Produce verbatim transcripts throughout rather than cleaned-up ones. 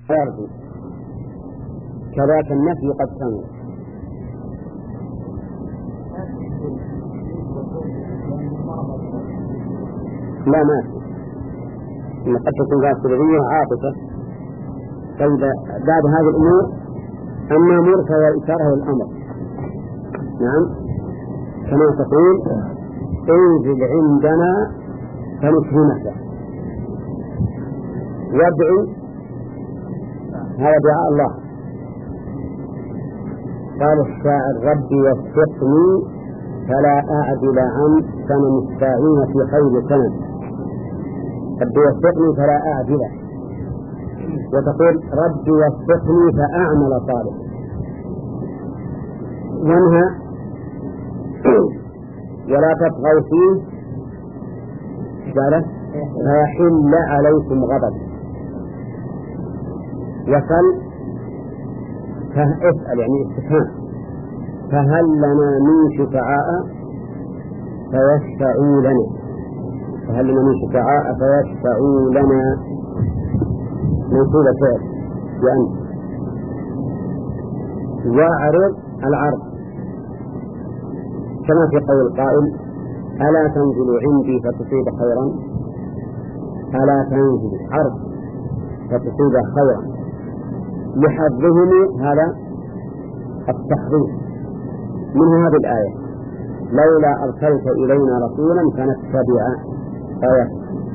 يرجو كذاك النفي قد كمل. لا ما إن قد تكون ذات سببية عاطفة. فإذا بعد هذه الأمور أما أمور فهي إشارة الأمر. نعم كما تقول انزل عندنا فنكرمك. وادعو هذا دعاء الله. قال الشاعر ربي وفقني فلا أعدل عن سنن الساعين في خير سنن. ربي وفقني فلا أعدل. وتقول ربي وفقني فأعمل صالح. وانهى ولا تطغوا فيه فيحل عليكم غضب. وسل فاسأل يعني استفهام فهل لنا من شفعاء فيشفعوا لنا. فهل لنا من شفعاء فيشفعوا لنا منصوب فعل بأن. وأعرض العرض كما في قول القائل ألا تنزل عندي فتصيب خيرا. ألا تنزل عرض فتصيب خيرا لحظهم هذا التحريف. من هذه الآية لولا أرسلت إلينا رسولا فنتبع آيات.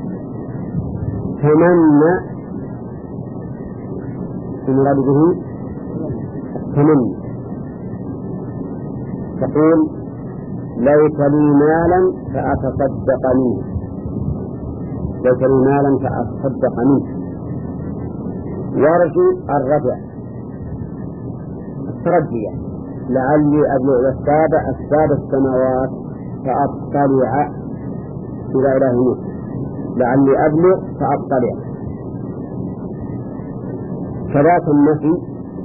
فمن المراد به التمني. تقول ليس لي مالا فأتصدق منه. ليس لي مالا فأتصدق منه. يرجو الرجع الترجية لعلي أبلغ الأسباب أسباب السماوات فأطلع إلى إله موسى. لعلي أبلغ فأطلع. كذلك النفي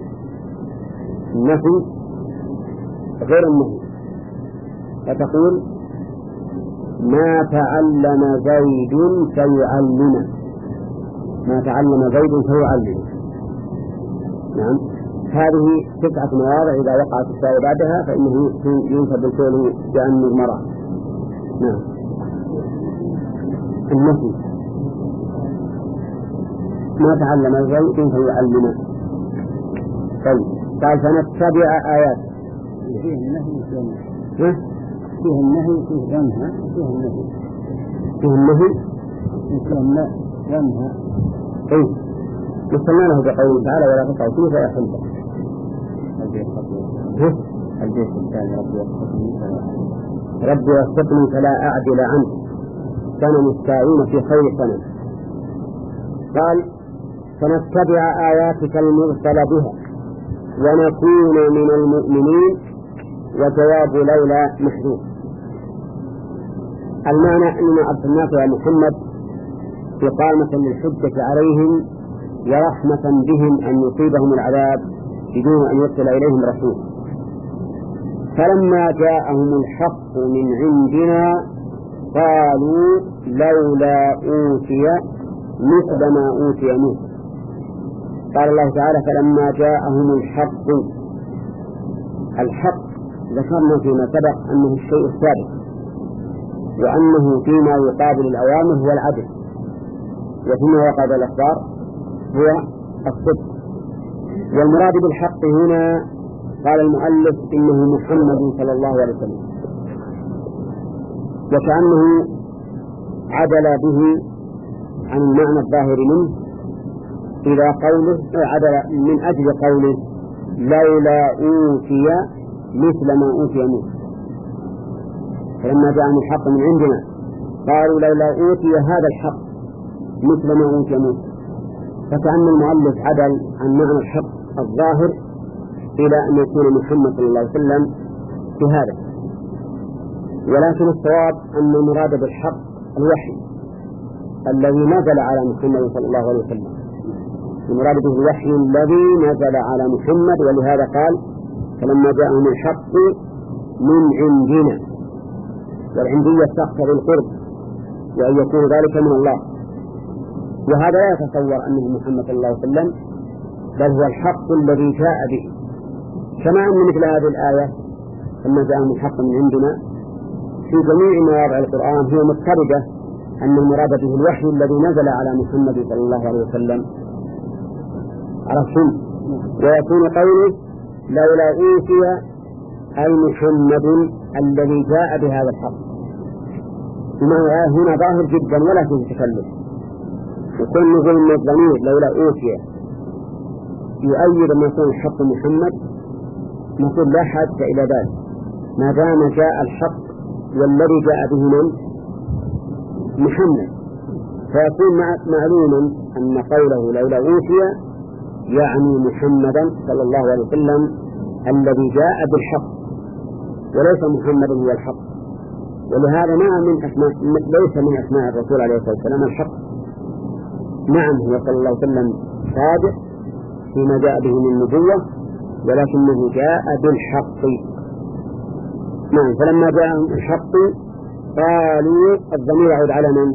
النفي غير النهي. فتقول ما تعلم زيد فيعلمه. ما تعلم زيد فيعلمه. نعم هذه تسعة مواضع إذا وقعت التاء بعدها فإنه ينسب الفعل بأن المرأة. نعم النفي ما تعلم زيد فيعلمه. طيب قال فنتبع آيات فيه النهي فيه فيه النهي فيه ينهى فيه النهي فيه النهي فيه النهي ينهى. اي وصلناه بقوله تعالى ولا تقعوا فيه فيحل. البيت الثاني ربي وفقني ربي وفقني فلا أعدل عنه سنن الساعين في خير سنن. قال فنتبع آياتك المرسل بها ونكون من المؤمنين. وجواب لولا محذوف. المعنى أننا أرسلناك يا محمد إقامة للحجة عليهم ورحمة بهم أن يصيبهم العذاب بدون أن يرسل إليهم رسول. فلما جاءهم الحق من عندنا قالوا لولا أوتي مثل ما أوتي موسى. قال الله تعالى فلما جاءهم الحق. الحق ذكرنا فيما سبق أنه الشيء الثابت وأنه فيما يقابل الأوامر هو العدل وفيما يقابل الأخبار هو الصدق. والمراد بالحق هنا قال المؤلف إنه محمد صلى الله عليه وسلم وكأنه عدل به عن المعنى الظاهر منه إلى قوله عدل من أجل قوله لولا أوتي مثل ما أوتي موسى. فلما جاءهم الحق من عندنا قالوا لولا أوتي هذا الحق مثل ما أوتي موسى. فكأن المؤلف عدل عن معنى الحق الظاهر إلى أن يكون محمد صلى الله عليه وسلم في هذا. ولكن الصواب أن المراد بالحق الوحي الذي نزل على محمد صلى الله عليه وسلم. المراد به الوحي الذي نزل على محمد. ولهذا قال فلما جاءهم الحق من عندنا. والعندية تقتضي القرب وأن يكون ذلك من الله. وهذا لا يتصور أنه محمد صلى الله عليه وسلم بل هو الحق الذي جاء به. كما أن مثل هذه الآية لما جاءهم الحق من عندنا في جميع مواضع القرآن هي مضطردة أن المراد به الوحي الذي نزل على محمد صلى الله عليه وسلم عرفتم. ويكون قوله لولا أوتي أي محمد الذي جاء بهذا الحق، هنا ظاهر جدا ولا فيه تكلف. وكل نزول من الضمير لولا أوتي يؤيد ما يكون الحق محمد، نقول لا حاجة إلى ذلك ما دام جاء الحق والذي جاء به من محمد، فيكون معلوما أن قوله لولا أوتي يعني محمدا صلى الله عليه وسلم الذي جاء بالحق وليس محمد هو الحق. ولهذا ما من أسماء ليس من أسماء الرسول عليه الصلاة والسلام الحق. نعم هو صلى الله عليه وسلم صادق فيما جاء به من النبوة ولكنه جاء بالحق. نعم فلما جاء الحق قالوا الضمير يعود على من؟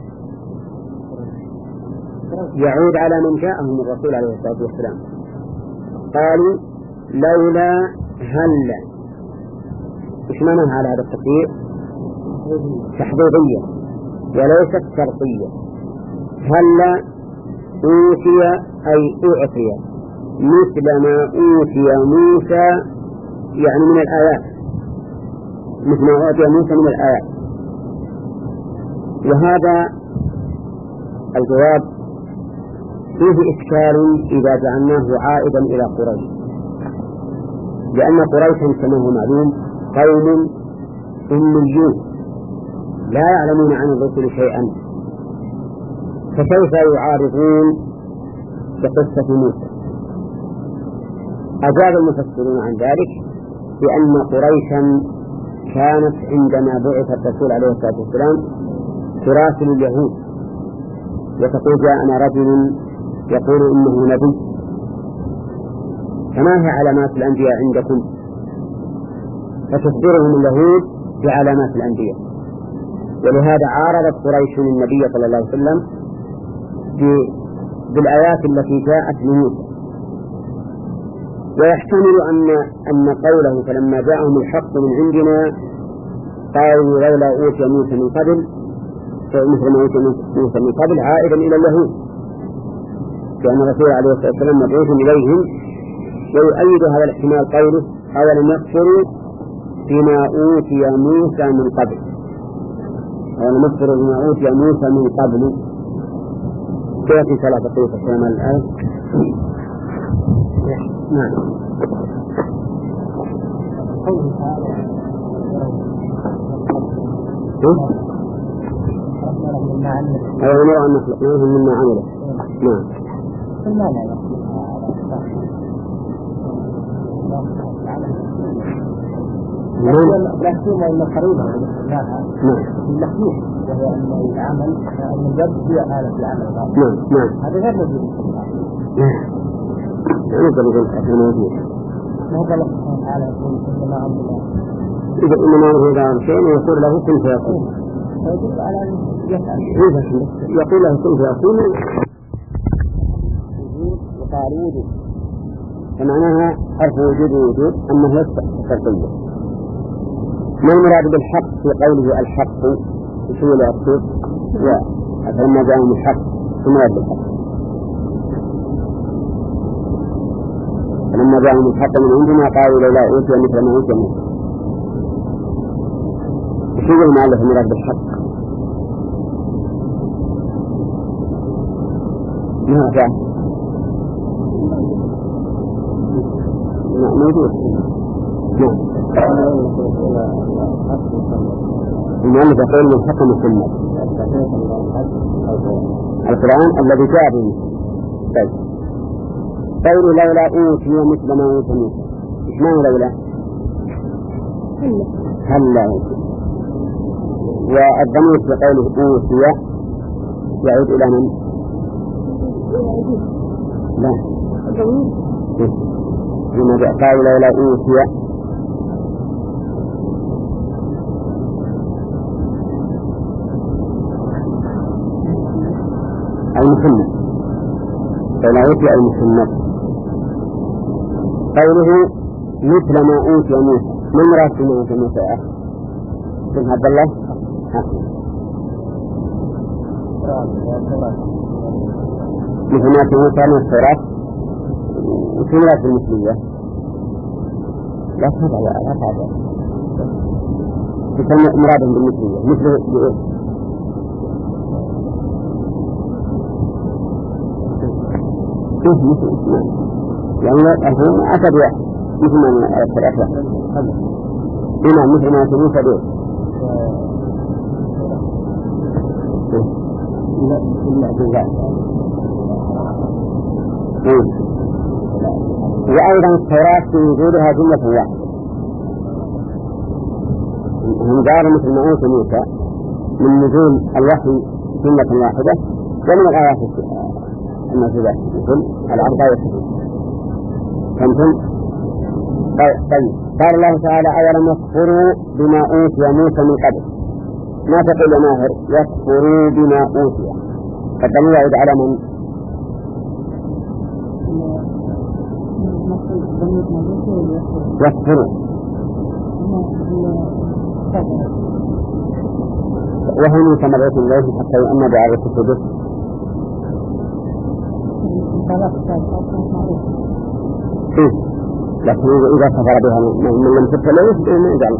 يعود على من جاءهم الرسول عليه الصلاة والسلام. قالوا لولا هلا. إيش معنى على هذا التقدير؟ تحضيضية وليست شرطية. هلا أوتي أي أعطي مثل ما أوتي موسى يعني من الآيات، مثل ما أوتي موسى من الآيات. وهذا الجواب فيه إشكال إذا جعلناه عائدا إلى قريش، لأن قريشا كما هو معلوم قوم أميون لا يعلمون عن الرسل شيئا، فكيف يعارضون بقصة موسى؟ أجاب المفسرون عن ذلك بأن قريشا كانت عندما بعث الرسول عليه الصلاة والسلام تراسل اليهود وتقول جاءنا رجل يقول إنه نبي، فما هي علامات الأنبياء عندكم؟ فتخبرهم اليهود بعلامات الأنبياء. ولهذا عارضت قريش النبي صلى الله عليه وسلم بالآيات التي جاءت لموسى. ويحتمل أن أن قوله فلما جاءهم الحق من عندنا قالوا لولا أوتي موسى من قبل مثل ما أوتي موسى من قبل عائدا إلى اليهود، لأن الرسول عليه الصلاة والسلام مبعوث إليهم. ويؤيد هذا الاحتمال قوله أولم يكفروا بما أوتي موسى من قبل، أولم يكفروا بما أوتي موسى من قبل. كيف ثلاثة قيوة السلام على الآية؟ نعم. أيها نرى أن نخلقناهم مما عمله. نعم. لكن أن قريبا نعم اللحيح وهو أن العمل أن الجد هي آلة العمل. نعم نعم هذا غير موجود. نعم. نقدر نقول أنه موجود. ما هو الله تعالى يقول إنما أمره إذا إنما أمره إذا شيء يقول له كن فيكون. فيدل على أن يفعل. يقول له كن فيكون. وقال وجود. فمعناها حرف وجود ووجود أنه ليس شرطيا. ما المراد بالحق في قوله الحق؟ شو اللي أقصد؟ فلما جاءهم الحق شو المراد بالحق؟ فلما جاءهم الحق من عندنا قالوا لولا أوتي مثل ما أوتي موسى. شو المؤلف المراد بالحق؟ ما جاء؟ موجود. نعم. المؤلف يقول من حق محمد القرآن الذي جاء به. طيب قول لولا أوتي مثل ما أوتي موسى، إيش معنى لولا؟ هلا أوتي. والضمير في قوله أوتي يعود إلى من؟ لا لما جاء قال لولا أوتي المحمد، لولا أوتي المحمد قوله مثل ما أوتي موسى، ما المراد بما أوتي موسى يا أخي؟ بن عبد الله؟ مثل ما أوتي موسى من التوراة، وش المراد بالمثلية؟ لا تفضل لا تفضل تسمى مراد بالمثلية مثل بإيه؟ كيف مثل يعني الحين أكد واحد مثل ما أذكر أكثر هنا مثل ما تقول فديه لا بالله وأيضا التوراة في وجودها جملة واحدة هم قالوا مثل ما أوتي موسى من نزول الوحي جملة واحدة ومن الآيات النازلة مثل الأربع والستين فهمتم؟ طيب قال الله تعالى أولم يكفروا بما أوتي موسى من قبل، ما تقول يا ماهر يكفروا بما أوتي فالضمير يعود على من؟ يكفروا وهم يتمرون الله حتى يؤمن بعد كتبه إيه لكن إذا كفر بها من لم تتلوه ما يجعل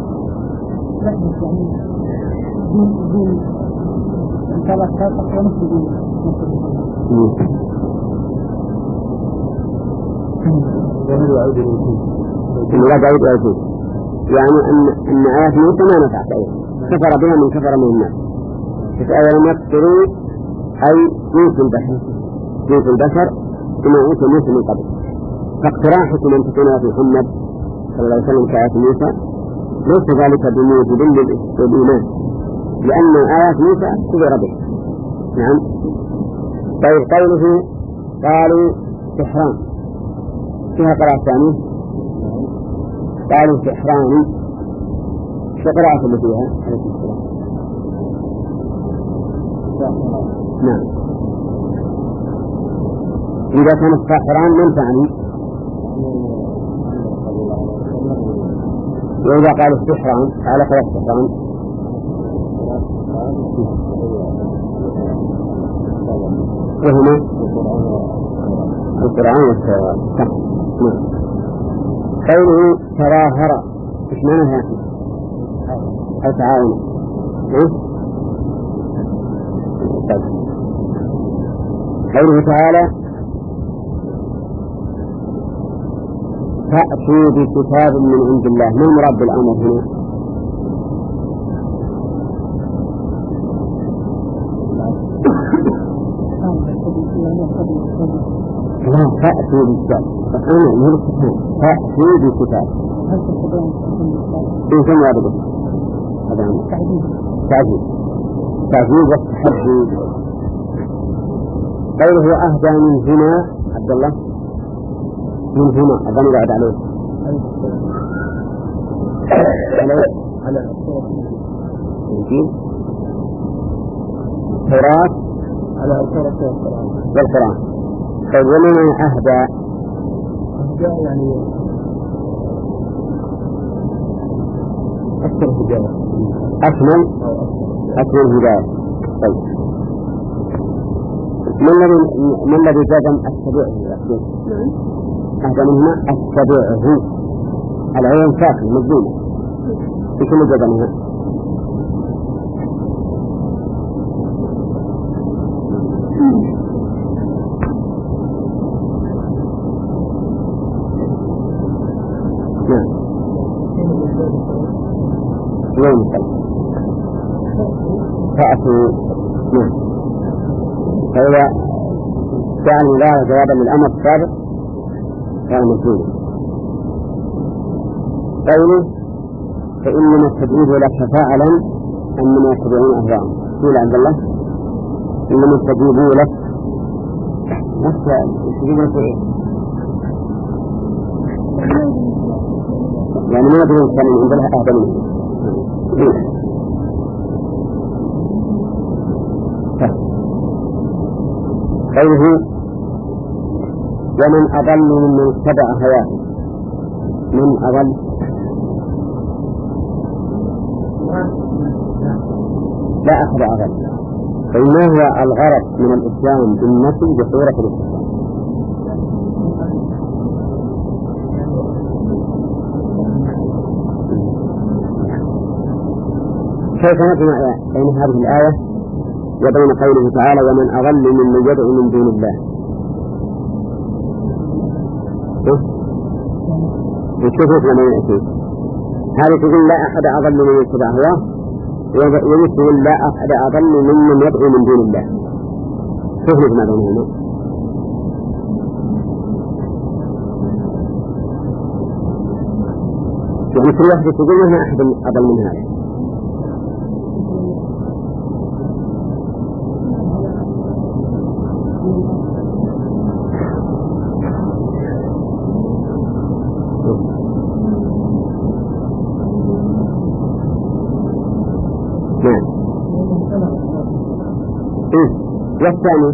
لا بعيد أوجود يعني أن أن آيات موسى ما نفعت أيضا كفر بها من كفر من الناس فأولا يكفروا أي جنس البشر جنس البشر بما أوتي موسى من قبل فاقتراحكم أن تكونوا في محمد صلى الله عليه وسلم كآيات موسى ليس ذلك بموجب للإيمان لأن آيات موسى كبر به. نعم. طيب قوله قالوا سحران فيها قراءة ثانية قالوا سحران شو قراءة اللي فيها؟ نعم. إذا كان السحران من تعني؟ وإذا قالوا السحران على ثلاث سحران وهما القرآن والسحر. قوله تظاهر ايش معناها؟ أو تعاون قوله تعالى فأتوا بكتاب من عند الله، ما المراد بالأمر هنا؟ لا فأتوا بكتاب فأنا مو بالكتاب فأتوا بكتاب إن كان يابده هذا هو تعجيب تعجيب والتحدي. قوله أهدى من هنا عبد الله من هنا أظن بعد عليه على التوراة على التوراة والقرآن. طيب ومن أهدى يعني أكثر هداية أكمل أكمل هداية. طيب من الذي من الذي جزم أتبعه أهدى من هنا أتبعه على عين ساكن مجنونة بكل جزمها يوم فأتوا نعم فإذا كان الله جوابا للأمر السابق كان مجنونا. قوله فإنما التدريب لك فاعلا أنما يتبعون أهواءهم قول عند الله إنما التدريب لك نفس التدريب لك إيه يعني ما يدرون كان عند الله أهدى منه. قوله ومن أضل ممن اتبع هواه. من أضل لا أحد أضل، فإنه هو الغرض من الإسلام بالنفي بصورة الإسلام. كيف نجمع بين هذه الآية وبين قوله تعالى ومن أضل ممن يدعو من دون الله؟ بشوفوا لما يأتي هذه تقول لا أحد أضل ممن يتبع هواه، ويقول لا أحد أضل ممن يدعو من دون الله. كيف نجمع بينهما؟ يعني كل واحد تقول ما أحد أضل من هذا. والثاني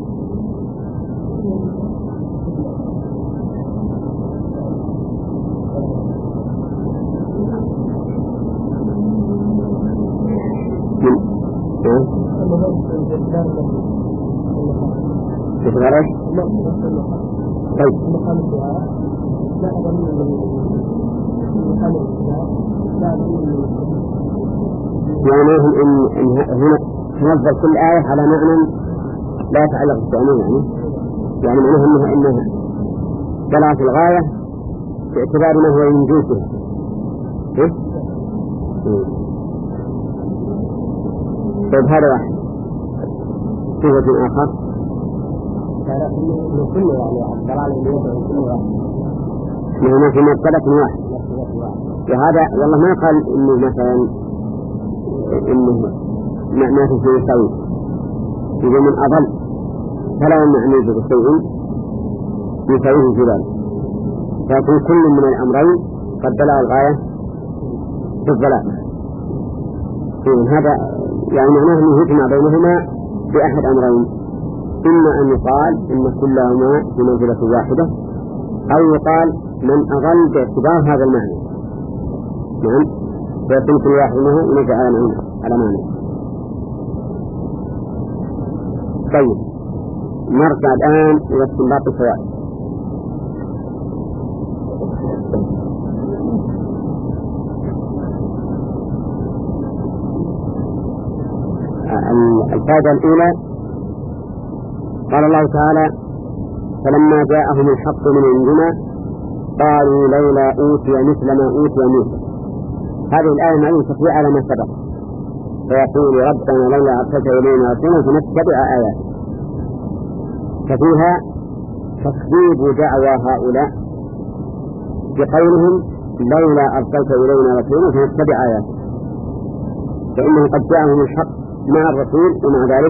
تتغرش طيب يعني إن هنا تنظر كل آية على معنى لا يتعلق بالتأمين، يعني يعني معناه أنها إنها دلالة الغاية باعتبار ما هو من جنسها. طيب هذا واحد. في وجه آخر كله يعني الدلالة اللي يدعو كل واحد لأنه في مرتبة واحد، وهذا والله ما قال إنه مثلا إنه ما في شيء يسوي. إذا من أضل فلا معنى بشيء يسويه في ذلك، فيكون كل من الأمرين قد دل الغاية في الضلال. هذا يعني معناه أنه يجمع بينهما بأحد أمرين، إما أن يقال إن كلهما بمنزلة واحدة، أو يقال من أضل باعتبار هذا المعنى. نعم، فيكون كل واحد منه ينزع على معنى. طيب نرجع الآن إلى استنباط الفوائد. الفائدة الأولى قال الله تعالى فلما جاءهم الحق من عندنا قالوا لولا أوتي مثل ما أوتي موسى. هذه الآية معنى تقوي على ما سبق، فيقول ربنا لولا أرسلت إلينا رسولا فنتبع آياته، ففيها تكذيب دعوى هؤلاء بقولهم لولا أرسلت إلينا رسولا فنتبع آياته، فإنه قد جاءهم الحق مع الرسول ومع ذلك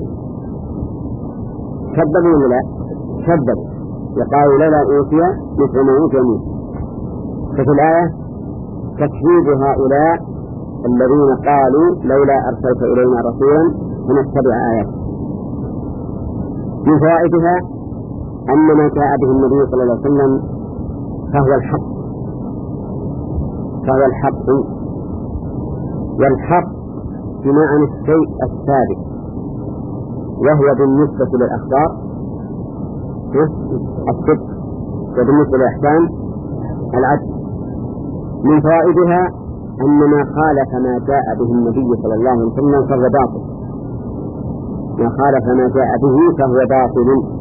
كذبوا ولا لا؟ كذبوا وقالوا لولا أوتي مثل ما أوتي موسى. ففي الآية تكذيب هؤلاء الذين قالوا لولا أرسلت إلينا رسولا فنتبع آياته. من فوائدها أن ما جاء به النبي صلى الله عليه وسلم فهو الحق، فهو الحق، والحق بمعنى الشيء الثابت، وهو بالنسبة للأخبار الصدق، وبالنسبة للأحكام العدل. من فوائدها أن ما خالف ما جاء به النبي صلى الله عليه وسلم فهو باطل، ما خالف ما جاء به فهو باطل،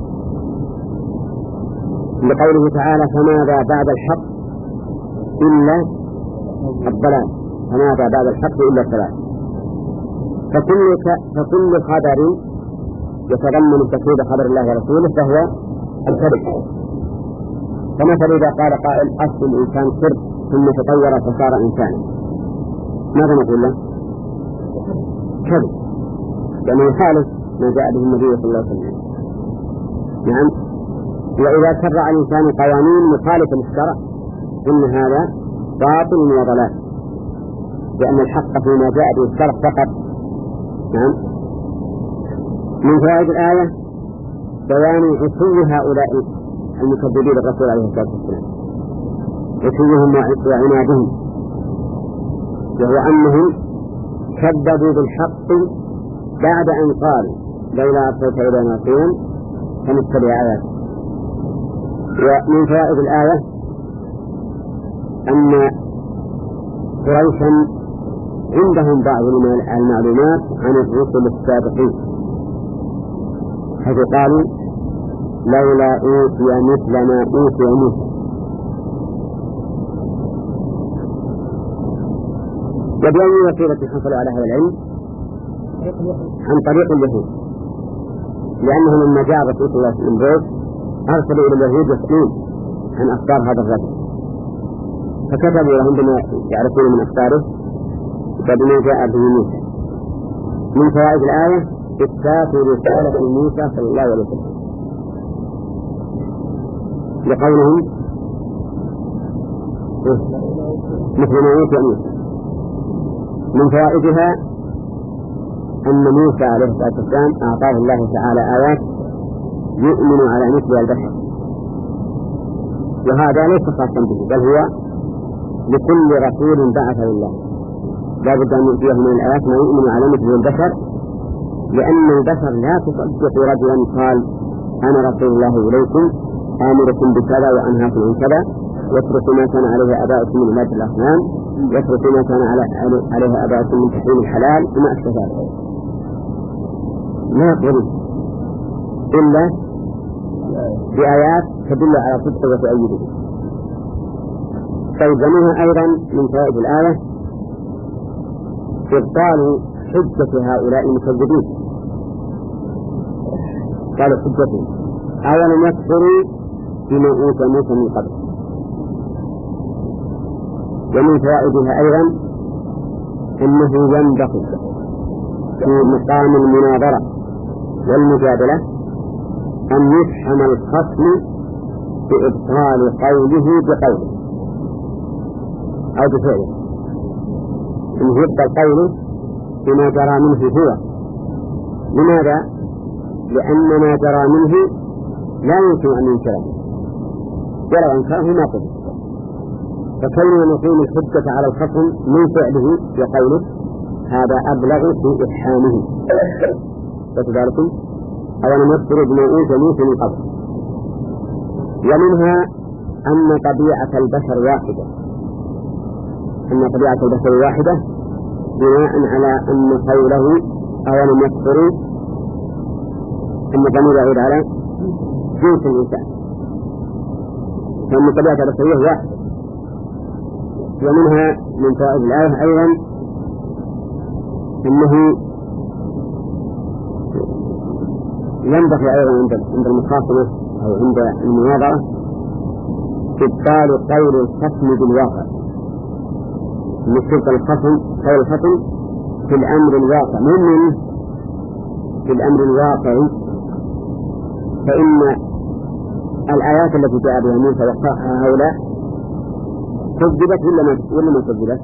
لقوله تعالى فماذا بعد الحق إلا الضلال، فماذا بعد الحق إلا الضلال. فكل فكل خبر يتضمن تكذيب خبر الله ورسوله فهو الكذب. فمثلا إذا قال قائل أصل الإنسان كرد ثم تطور فصار إنسانا، ماذا نقول له؟ كذب، لأنه يخالف ما جاء به النبي صلى الله عليه وسلم. نعم. وإذا شرع الإنسان قوانين مخالفة للشرع إن هذا باطل وضلال، لأن الحق فيما جاء به الشرع فقط. نعم. من فوائد الآية بيان عصي هؤلاء المكذبين الرسول عليه الصلاة والسلام وكلهم وعنادهم، وهو أنهم كذبوا بالحق بعد أن قالوا لولا أرسلت إلينا رسولا فنتبع آياته. ومن فوائد الآية أن قريشا عندهم بعض المعلومات عن الرسل السابقين، حيث قالوا لولا أوتي مثل ما أوتي موسى. وبأي وسيلة حصلوا على هذا العلم؟ عن طريق اليهود، لأنه لما جاء رسول الله من بعد أرسلوا إلى اليهود يسألون عن أخبار هذا الرجل، فكتبوا لهم بما يعرفون من أخباره بما جاء به موسى. من فوائد الآية إثبات رسالة موسى صلى الله عليه وسلم لقولهم مثل ما أوتي موسى. من فوائدها أن موسى عليه الصلاة والسلام أعطاه الله تعالى آيات يؤمن على مثل البشر، وهذا ليس خاصا به بل هو لكل رسول بعثه الله لا بد أن يؤتيه من الآيات ما يؤمن على مثل البشر، لأن البشر لا تصدق رجلا قال أنا رسول الله إليكم آمركم بكذا وأنهاكم عن كذا واتركوا ما كان عليه آباؤكم من عبادة الأصنام واتركوا ما كان عليه آباؤكم من تحريم الحلال وما أشبه ذلك. لا يقبل إلا بآيات تدل على صدقه وتؤيده. طيب ومنها أيضا من فوائد الآية إبطال حجة هؤلاء المكذبين. قالوا حجتهم أولا يكفروا بما أوتي موسى من قبل. ومن فوائدها أيضا أنه ينبغي في مقام المناظرة والمجادلة أن يفهم الخصم بإبطال قوله بقوله أو بفعله، أن يبطل قوله بما جرى منه هو. لماذا؟ لأن ما جرى منه لا يمكن أن ينكره، ولو أنكره ما قبل. فكيف نقيم الحجة على الخصم من فعله وقوله هذا أبلغ في إفحامه. وكذلك أولا نذكر بما أوتي موسى من قبل. ومنها أن طبيعة البشر واحدة أن طبيعة البشر واحدة بناء على أن قوله أولا نذكر أن الضمير يعود على جنس الإنسان، فأن طبيعة البشرية واحدة. ومنها من فوائد الآية أيضا أنه ينبغي أيضا عند المخاصمة أو عند المناظرة إبطال قول الخصم بالواقع، نشوف الخصم قول الخصم في الأمر الواقع من في الأمر الواقع. فإن الآيات التي جاء بها موسى وقعها هؤلاء كذبت ولا ما ولا ما كذبت؟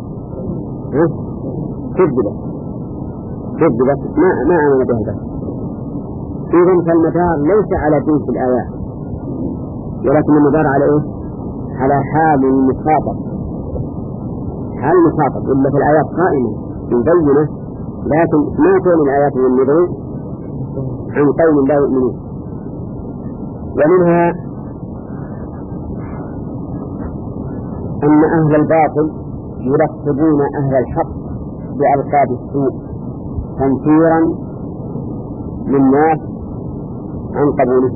كذبت كذبت ما ما آمن بها البشر. إذن فالمدار ليس على جنس الآيات ولكن المدار على إيه؟ على حال المخاطب، حال المخاطب. إلا في الآيات قائمة مبينة، لكن ما كان الآيات ينبغي عن قوم لا يؤمنون. ومنها أن أهل الباطل يلقبون أهل الحق بألقاب السوء تنفيرا للناس عن قبوله.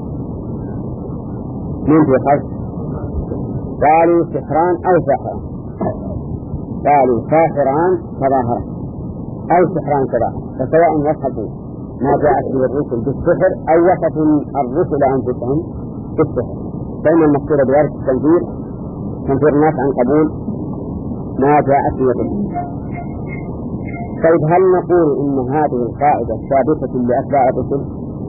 من في خلق قالوا سحران أو ساحران، قالوا ساحران تظاهرا أو سحران تظاهرا، فسواء وصفوا ما جاءت به الرسل بالسحر أو وصفوا الرسل أنفسهم بالسحر، فإن المقصود بذلك التنفير تنفير الناس عن قبول ما جاءت به الرسل. طيب هل نقول إن هذه القاعدة ثابتة لأتباع الرسل؟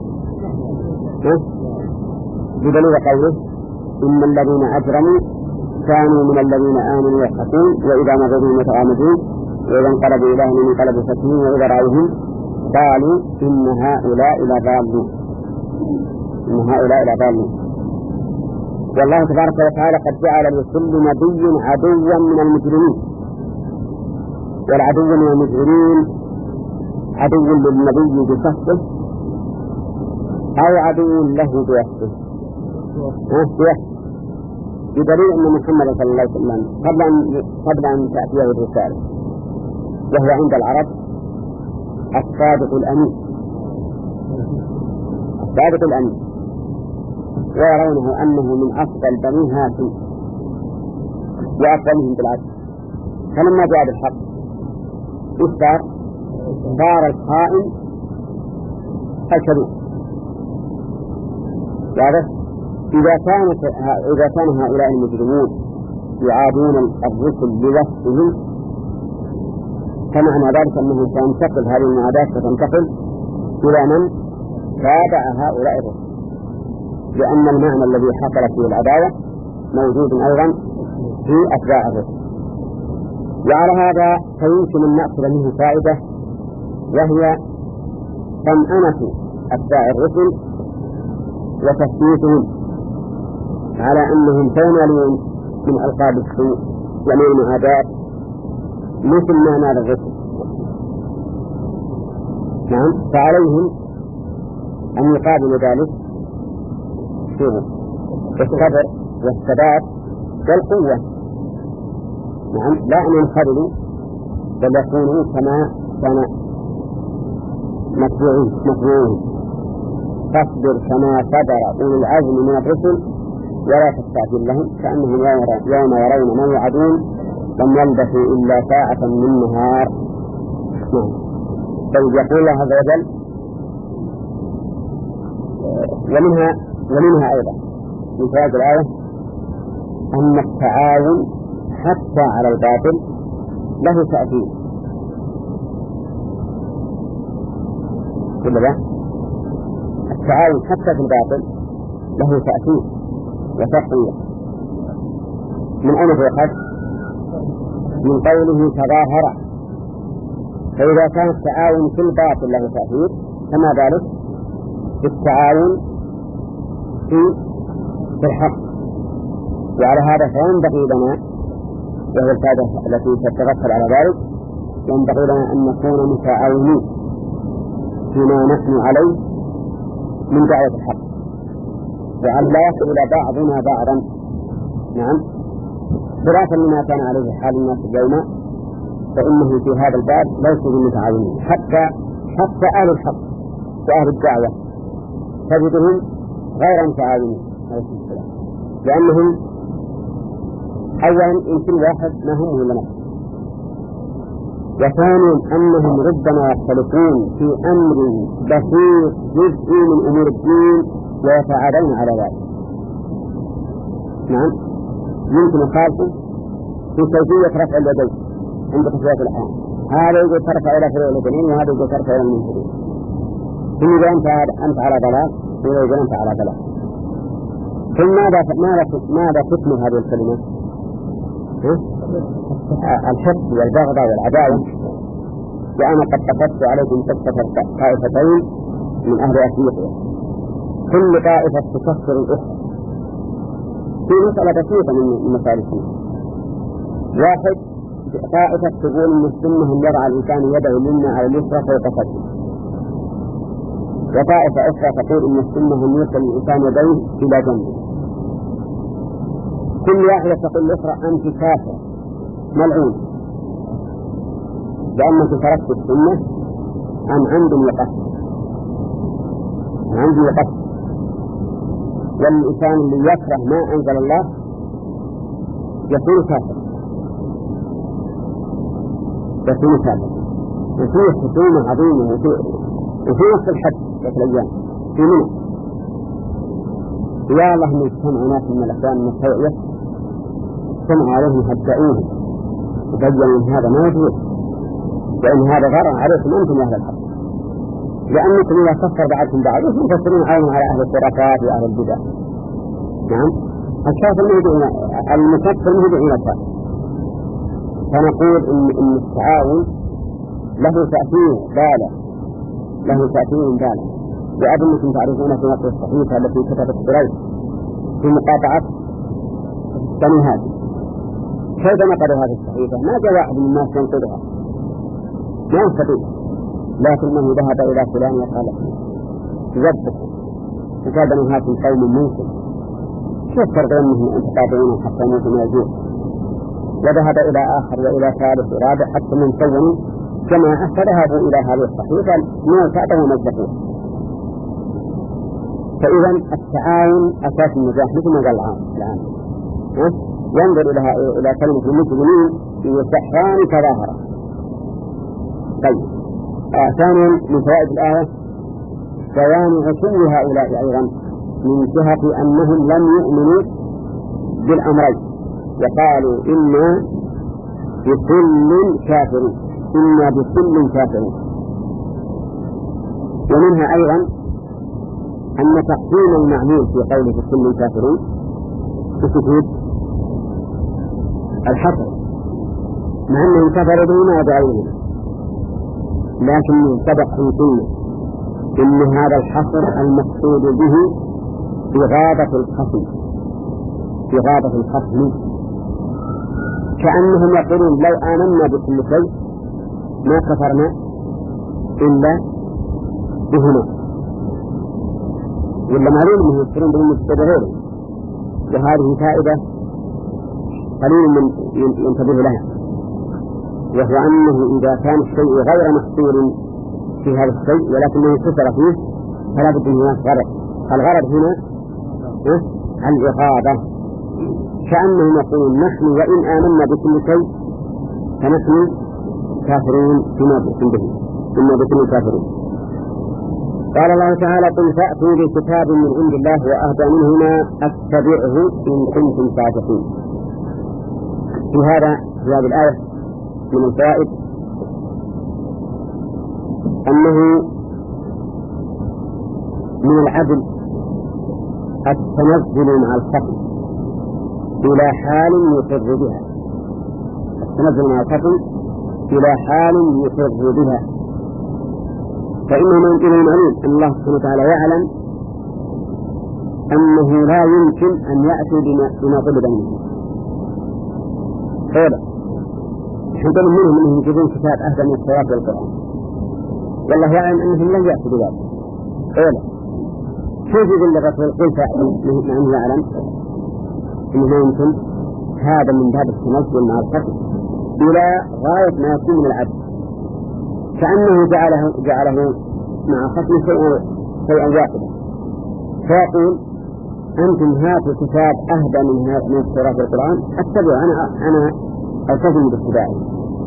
بدليل قوله إن الذين أجرموا كانوا من الذين آمنوا يضحكون وإذا مروا بهم يتغامزون وإذا انقلبوا إلى أهلهم انقلبوا فكهين وإذا رأوهم قالوا إن هؤلاء لضالون إن هؤلاء لضالون. والله تبارك وتعالى قد جعل لكل نبي عدوا من المجرمين، والعدو من المجرمين عدو للنبي بشخصه أو عدو له بوصفه، بدليل أن محمد صلى الله عليه وسلم قبل أن قبل أن تأتيه الرسالة وهو عند العرب الصادق الأمين، الصادق الأمين، ويرونه أنه من أفضل بني هاشم وأفضلهم بالعدل. فلما جاء بالحق صار صار الخائن الكذوب. واضح؟ إذا كانت إذا كان هؤلاء المجرمون يعادون الرسل بوصفهم فمعنى ذلك أنه سينتقل هذه المعاداة ستنتقل إلى من تابع هؤلاء الرسل، لأن المعنى الذي حصل فيه العداوة موجود أيضا في أتباع الرسل. وعلى هذا فيمكن أن نأخذ منه فائدة، وهي طمأنة أتباع الرسل وتثبيتهم على أنهم سينالون من ألقاب السوء ومن المعاداة مثل ما نال الرسل. نعم، فعليهم أن يقابلوا ذلك بالصبر والثبات والقوة. نعم، لا أن ينخذلوا بل يكونوا كما كان مطبوعين. فاصبر كما صبر أولو العزم من الرسل ولا تستعجل لهم كأنهم يوم يرون ما يوعدون لم يلبثوا إلا ساعة من نهار. نعم. طيب، يقول الله عز وجل ومنها ومنها أيضا من فوائد الآية أن التعاون حتى على الباطل له تأثير. كل ذا التعاون حتى في الباطل له تأثير وتقوية. من أين تؤخذ؟ من قوله تظاهر. فإذا كان التعاون في الباطل له تأثير فما ذلك في التعاون في في الحق. وعلى هذا فينبغي لنا، وهي الفائدة التي تتغفل على ذلك، ينبغي لنا أن نكون متعاونين فيما نحن عليه من دعوة الحق، وأن لا يقبل بعضنا بعضا. نعم، خلافا لما كان عليه حال الناس اليوم، فإنه في هذا الباب ليسوا بالمتعاونين، حتى حتى أهل الحق وأهل الدعوة تجدهم غير متعاونين، لأنهم أولا إن كل واحد ما همه إلا نفسه، وثانيا أنهم ربما يختلفون في أمر بسيط جزء من أمور الدين ويتعادون على ذلك. نعم، يمكن يخالفوا في كيفية رفع اليدين عند تسوية الأحيان، هذا يقول ترفع إلى فروع اليدين وهذا يقول ترفع إلى المنكرين، ثم يقول أنت أنت على ضلال وهو يقول أنت على ضلال. ثم ماذا ماذا ماذا تثمر هذه الكلمة؟ الحقد والبغضاء والعداوة. وأنا قد قصدت عليكم قصة طائفتين من أهل أفريقيا، كل طائفة تكفر الأخرى في مسألة بسيطة من مسائل السنة. واحد طائفة تقول أن السنة أن يضع الإنسان يده اليمنى على اليسرى فوق صدره، وطائفة أخرى تقول أن السنة أن يرسل الإنسان يديه إلى جنبه. كل واحدة تقول الأخرى أنت كافر ملعون لأنك تركت السنة عن عمد وقصد عمد وقصد. والإنسان اللي يكره ما أنزل الله يكون كافر يكون كافر وفيه خصومة عظيمة وفي نفس الحد ذات الأيام في منه. يا الله من اجتمعوا ناس من الأخوان من التوعية اجتمعوا عليهم هدأوه وبينوا أن هذا ما يجوز وأن هذا ضرر عليكم أنتم أهل الحق، لأنكم إذا كفر بعضكم بعض تفسرون عليهم على أهل الخرافات وأهل البدع. نعم، الكافر المكفر مهدئ إلى الكافر. فنقول إن, إن التعاون له تأثير بالغ له تأثير بالغ. وأظنكم تعرفون في نقل الصحيفة التي كتبت قريش في مقاطعة بني هاشم كيف نقضوا هذه الصحيفة؟ ما جاء واحد من الناس ينقضها، ما يستطيع، لكنه ذهب إلى فلان وقال يذبح وكان بني هاشم قوم موسى كيف ترضون منهم أن تقاطعون حتى موسى ما يجوع؟ وذهب إلى آخر وإلى ثالث ورابع حتى من سوّنوا جماعة فذهبوا إلى هذه الصحيفة موسى ومذبحوه. فإذا التعاون أساس النجاح مثل ما قال الآن ينظر إلى إلى كلمة المسلمين في سحران تظاهرة. طيب آه ثانيا من فوائد الآية بيان عتو هؤلاء أيضا من جهة أنهم لم يؤمنوا بالأمرين وقالوا إنا بكل كافرون إنا بكل كافرون. ومنها أيضا أن تقسيم المعمول في قوله بكل كافرون تفيد الحصر مع أنهم كفروا بما بغيرهم، لكن سبق أن قلنا إن هذا الحصر المقصود به إغاظة الخصم إغاظة الخصم كأنهم يقولون لو آمنا بكل شيء ما كفرنا إلا بهما، ولا معلوم أنهم يذكرون بهم التدهور، وهذه فائدة قليل من ينتبه لها، وهو أنه إذا كان الشيء غير محصور في هذا الشيء ولكنه كثر فيه فلا بد من غرض. الغرض هنا الإغاظة، كأنهم يقولون نحن وإن آمنا بكل شيء فنحن كافرون بما بكم به إنا بكل كافرون. قال الله تعالى قل فأتوا بكتاب من عند الله وأهدى منهما أتبعه إن كنتم صادقين. في هذا في هذه الآية من الفوائد أنه من العدل التنزل مع الخصم إلى حال يقر بها، التنزل مع الخصم إلى حال يقر بها، فإنه من المعلوم أن الله سبحانه وتعالى يعلم أنه لا يمكن أن يأتي بما طلب منه. خير حذر منهم أنهم يجيبون كتاب أهدى من التوراة والقرآن، والله يعلم أنهم لن يأتوا بذلك. خير كيف يقول الرسول قل فأتوا مع أنه يعلم أنه لا يمكن؟ هذا من باب التنزل مع الخصم إلى غاية ما يكون من العدل، كأنه جعله, جعله مع خصم شيئا شيئا واحدا، فيقول أنتم هاتوا كتاب أهدى من من التوراة والقرآن اتبعوا أنا أنا ألتزم باتباعه.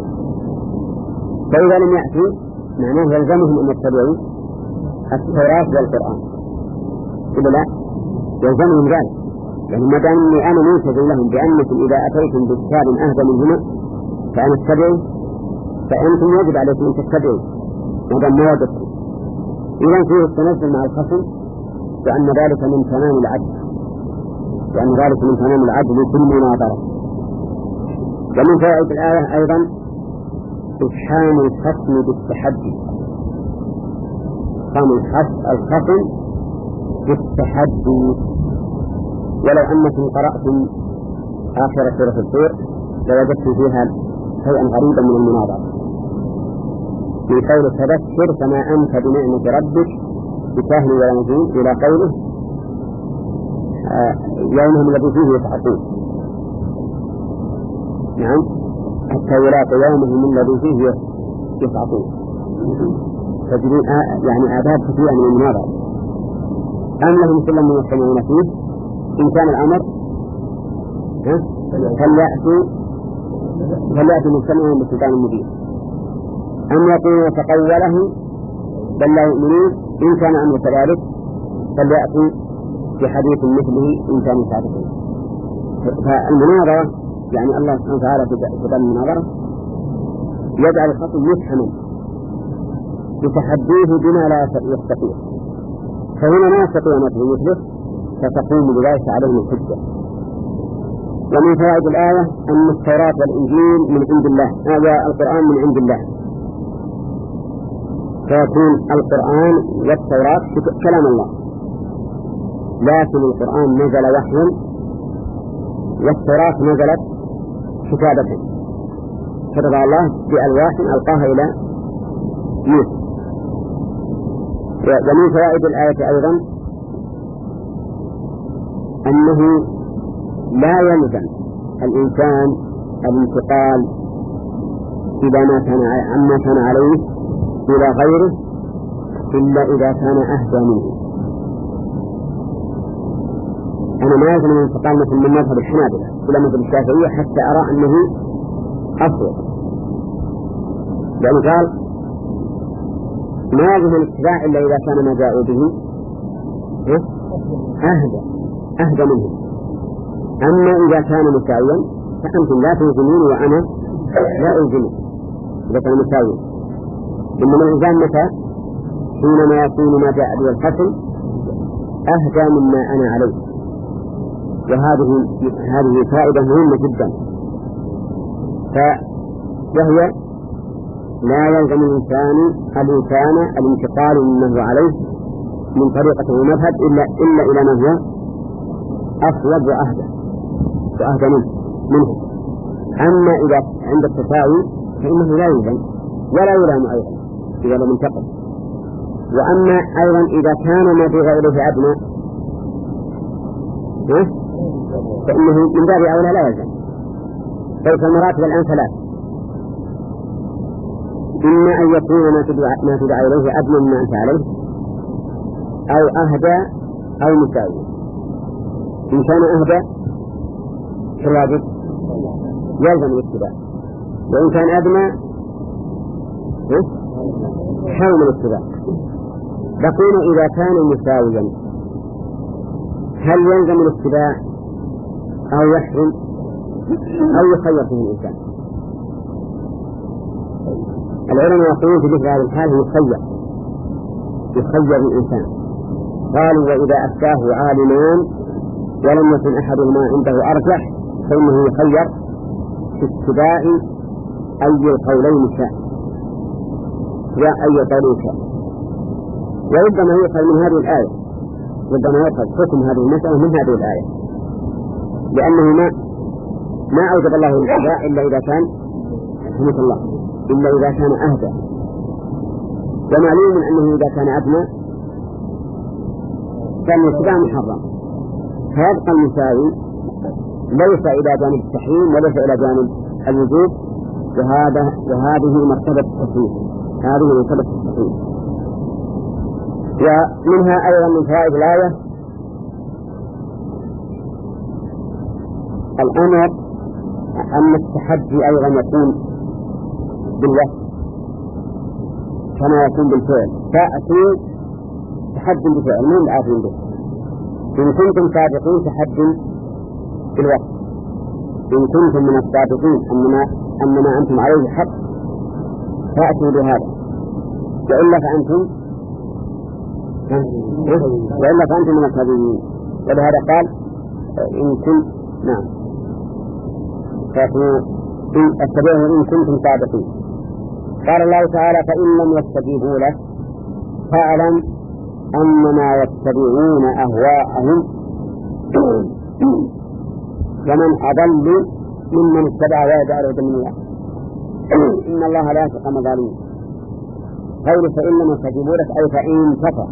فإذا لم يأتوا معناه يلزمهم أن يتبعوا التوراة والقرآن، إذا لا يلزمهم ذلك، يعني ما دام أني أنا منتج لهم بأنكم إذا أتيتم بكتاب أهدى منهما فأنا اتبعوا، فأنتم يجب عليكم أن تتبعوا ما دام ما وجدتم. إذا فيه التنزل مع الخصم، وأن ذلك من تمام العدل، وأن ذلك من تمام العدل في المناظرة. ومن فوائد الآية أيضا إفحام الخصم بالتحدي، إفحام الخصم بالتحدي. ولو أنكم قرأتم آخر سورة الطور لوجدتم فيها شيئا غريبا من المناظرة، من قول تذكر فما أنت بنعمة ربك بكاهن ولا مجنون إلى قوله آه يومهم الذي فيه يضحكون. نعم حتى يلاقوا يومهم الذي فيه يضحكون، تجدون آه يعني آداب كثيرة من المناظرة. أم لهم سلم يستمعون فيه إن كان الأمر فليأتوا فليأتوا مستمعون بسلطان مبين، أم يقولون تقوله بل لا يؤمنون إن كان أمر كذلك فليأتوا بحديث مثله إن كانوا صادقين. فالمناظرة يعني الله سبحانه وتعالى في المناظرة يجعل الخصم مفحما يتحديه بما لا يستطيع، فهنا ما يستطيع أن يفهم مثله فتقوم بذلك عليهم الحجة. ومن فوائد الآية أن التوراة والإنجيل من عند الله، هذا القرآن من عند الله، فيكون القرآن والتوراة كلام الله، لكن القرآن نزل وحيا والتوراة نزلت كتابة كتبها الله بألواح ألقاها إلى موسى. ومن فوائد الآية أيضا أنه لا يلزم الإنسان الانتقال إلى ما كان عما كان عليه إلى غيره إلا إذا كان أهدى منه. أنا ما يلزم الانتقال مثل من مذهب الحنابلة إلى مذهب الشافعية حتى أرى أنه أفضل، لأنه قال ما يلزم الاتباع إلا إذا كان ما جاءوا به أهدى أهدى منه. أما إذا كان مساويا فأنتم لا تلزمون وأنا لا ألزمه إذا كان مساويا. إنما الإلزام متى؟ حينما يكون ما جاء به الحسن أهدى مما أنا عليه. وهذه هذه فائدة مهمة جدا. فهي لا يلزم الإنسان الإنسان الانتقال مما هو عليه من طريقة ومذهب إلا إلا إلى ما هو أصوب وأهدى وأهدى منه منه. أما إذا عند التساوي فإنه لا يلزم ولا يلام أيضا إذا لم ينتقل. وأما أيضا إذا كان ما بغى إليه أدنى فإنه من باب أولى لا يلزم. فالمراتب الآن ثلاث: إما أن يكون ما تدعى, ما تدعى إليه أدنى مما أنت عليه، أو أهدى أو مساوي. إن كان أهدى فالواجب يلزم الاتباع، وإن كان أدنى حرم الاتباع. بقينا إذا كان مساويا هل يلزم الاتباع أو يحرم أو يخير فيه الإنسان؟ العلماء يقولون في مثل هذه الحال يخير يخير الإنسان. قالوا وإذا أفتاه عالمان ولم يكن أحدهما عنده أرجح فإنه يخير في اتباع أي القولين شاء لا أي قولين شاء. وربما يؤخذ من هذه الآية، ربما يؤخذ حكم هذه المسألة من هذه الآية، لأنه ما ما أوجب الله الاتباع إلا إذا كان رحمة الله إلا إذا كان أهدى. ومعلوم أنه إذا كان أدنى كان الاتباع محرم، فيبقى المساوي ليس إلى جانب التحريم وليس إلى جانب الوجوب، وهذا وهذه مرتبة التصحيح، هذه مرتبة التصحيح. ومنها أيضا من فوائد الآية الأمر أن التحدي أيضا يكون بالوصف كما يكون بالفعل. فأتوا تحدي بالفعل من الآتين به. إن كنتم صادقين تحدي بالوصف، إن كنتم من الصادقين أنما, أنما أنتم عليه حق فأتوا بهذا، وإلا فأنتم وإلا فأنتم من الكاذبين. ولهذا قال إن كنت نعم فأتوا اتبعوه إن كنتم صادقين. قال الله تعالى فإن لم يستجيبوا له فاعلم أنما يتبعون أهواءهم ومن أضل ممن اتبع ويدعى هدى من الله إن الله لا يهدي القوم الظالمين. قوله فإن لم يستجيبوا لك أي فإن كفر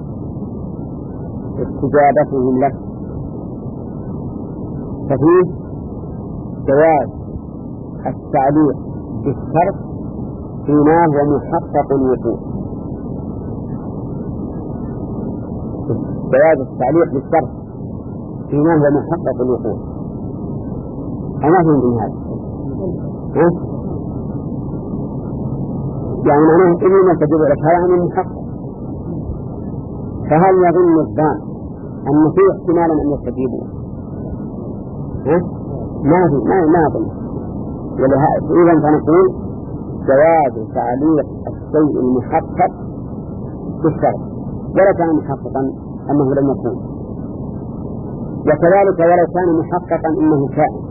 استجابتهم له، ففيه جواز التعليق بالشرط فيما هو محقق الوقوع. جواز التعليق بالشرط فيما هو محقق الوقوع. أنا فهمت من هذا ها؟ يعني معناه إنما تجب لك هذا من محقق. فهل يظن الظان أن فيه احتمالا أن يستجيبوا؟ ها؟ ما في ما ما أظن. إذا فنقول جواز تعليق الشيء المحقق بالشرط ولا كان محققا أنه لم يكون، وكذلك ولو كان محققا أنه كائن،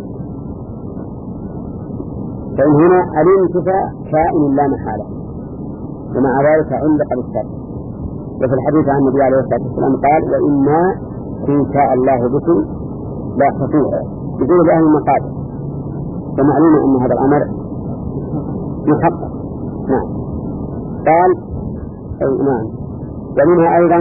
فإن هنا الانتفاء كائن لا محالة، ومع ذلك علق بالشرط. وفي الحديث عن النبي عليه الصلاة والسلام قال وإنا إن شاء الله بكم لا تطيع يقول بأهل المقابر، فمعلوم أن هذا الأمر محقق. نعم. قال أي نعم. ومنها أيضا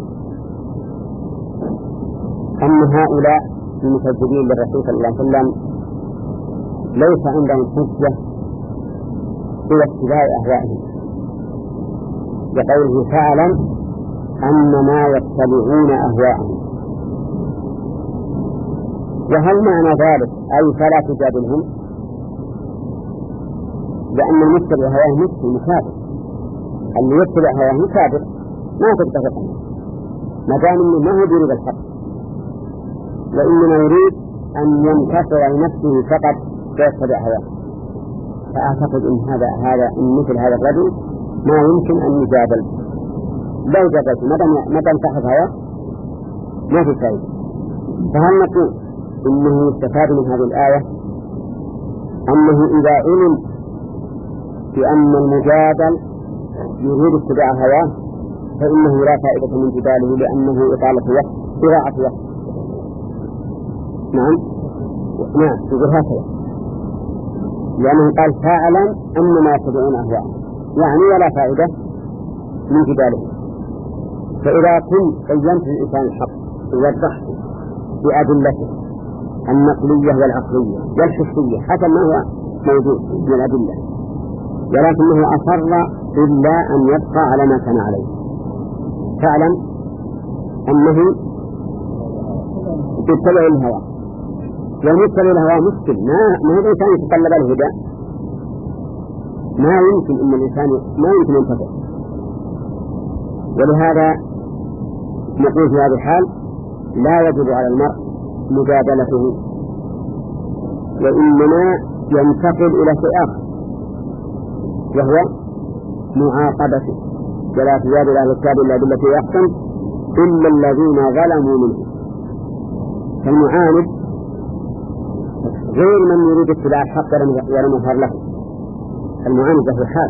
أن هؤلاء المكذبين للرسول صلى الله عليه وسلم ليس عندهم حجة هو اتباع أهوائهم، بقوله فاعلم أنما يتبعون أهواءهم. وهل معنى ذلك أي فلا تجادلهم؟ لأن المتبع هواه مسلم كافر، اللي يتبع هواه كافر ما تتفق عنه ما دام انه ما هو يريد الحق، وإنما يريد أن ينتصر لنفسه فقط فيتبع هواه. فأعتقد إن هذا هذا إن مثل هذا الرجل ما يمكن أن يجادل. لو جادلت ما دام صاحب هواه ما في فائدة. فهل نقول إنه يستفاد من هذه الآية أنه إذا علم بأن المجادل يريد اتباع هواه فإنه لا فائدة من جداله لأنه إطالة وقت إضاعة وقت. نعم نعم يقول هكذا، لأنه قال فاعلم أنما يتبعون أهواءهم، يعني ولا فائدة من جداله. فإذا كنت بينت للإنسان الحق ووضحت بأدلته النقلية والعقلية والحسية حتى ما هو موجود من الأدلة، ولكنه أصر إلا أن يبقى على ما كان عليه، فاعلم أنه يتبع الهوى. والمتبع الهوى مشكل، ما ما هو الإنسان يتطلب الهدى، ما يمكن أن الإنسان ما يمكن أن يتبع. ولهذا نقول في هذا الحال لا يجب على المرء مجادلته، وإنما ينتقل إلى شيء آخر وهو معاقبته. ولا تجادل أهل الكتاب إلا بالتي أحسن إلا الذين ظلموا منهم. فالمعاند غير من يريد اتباع الحق ولم يظهر له، المعاند له حال.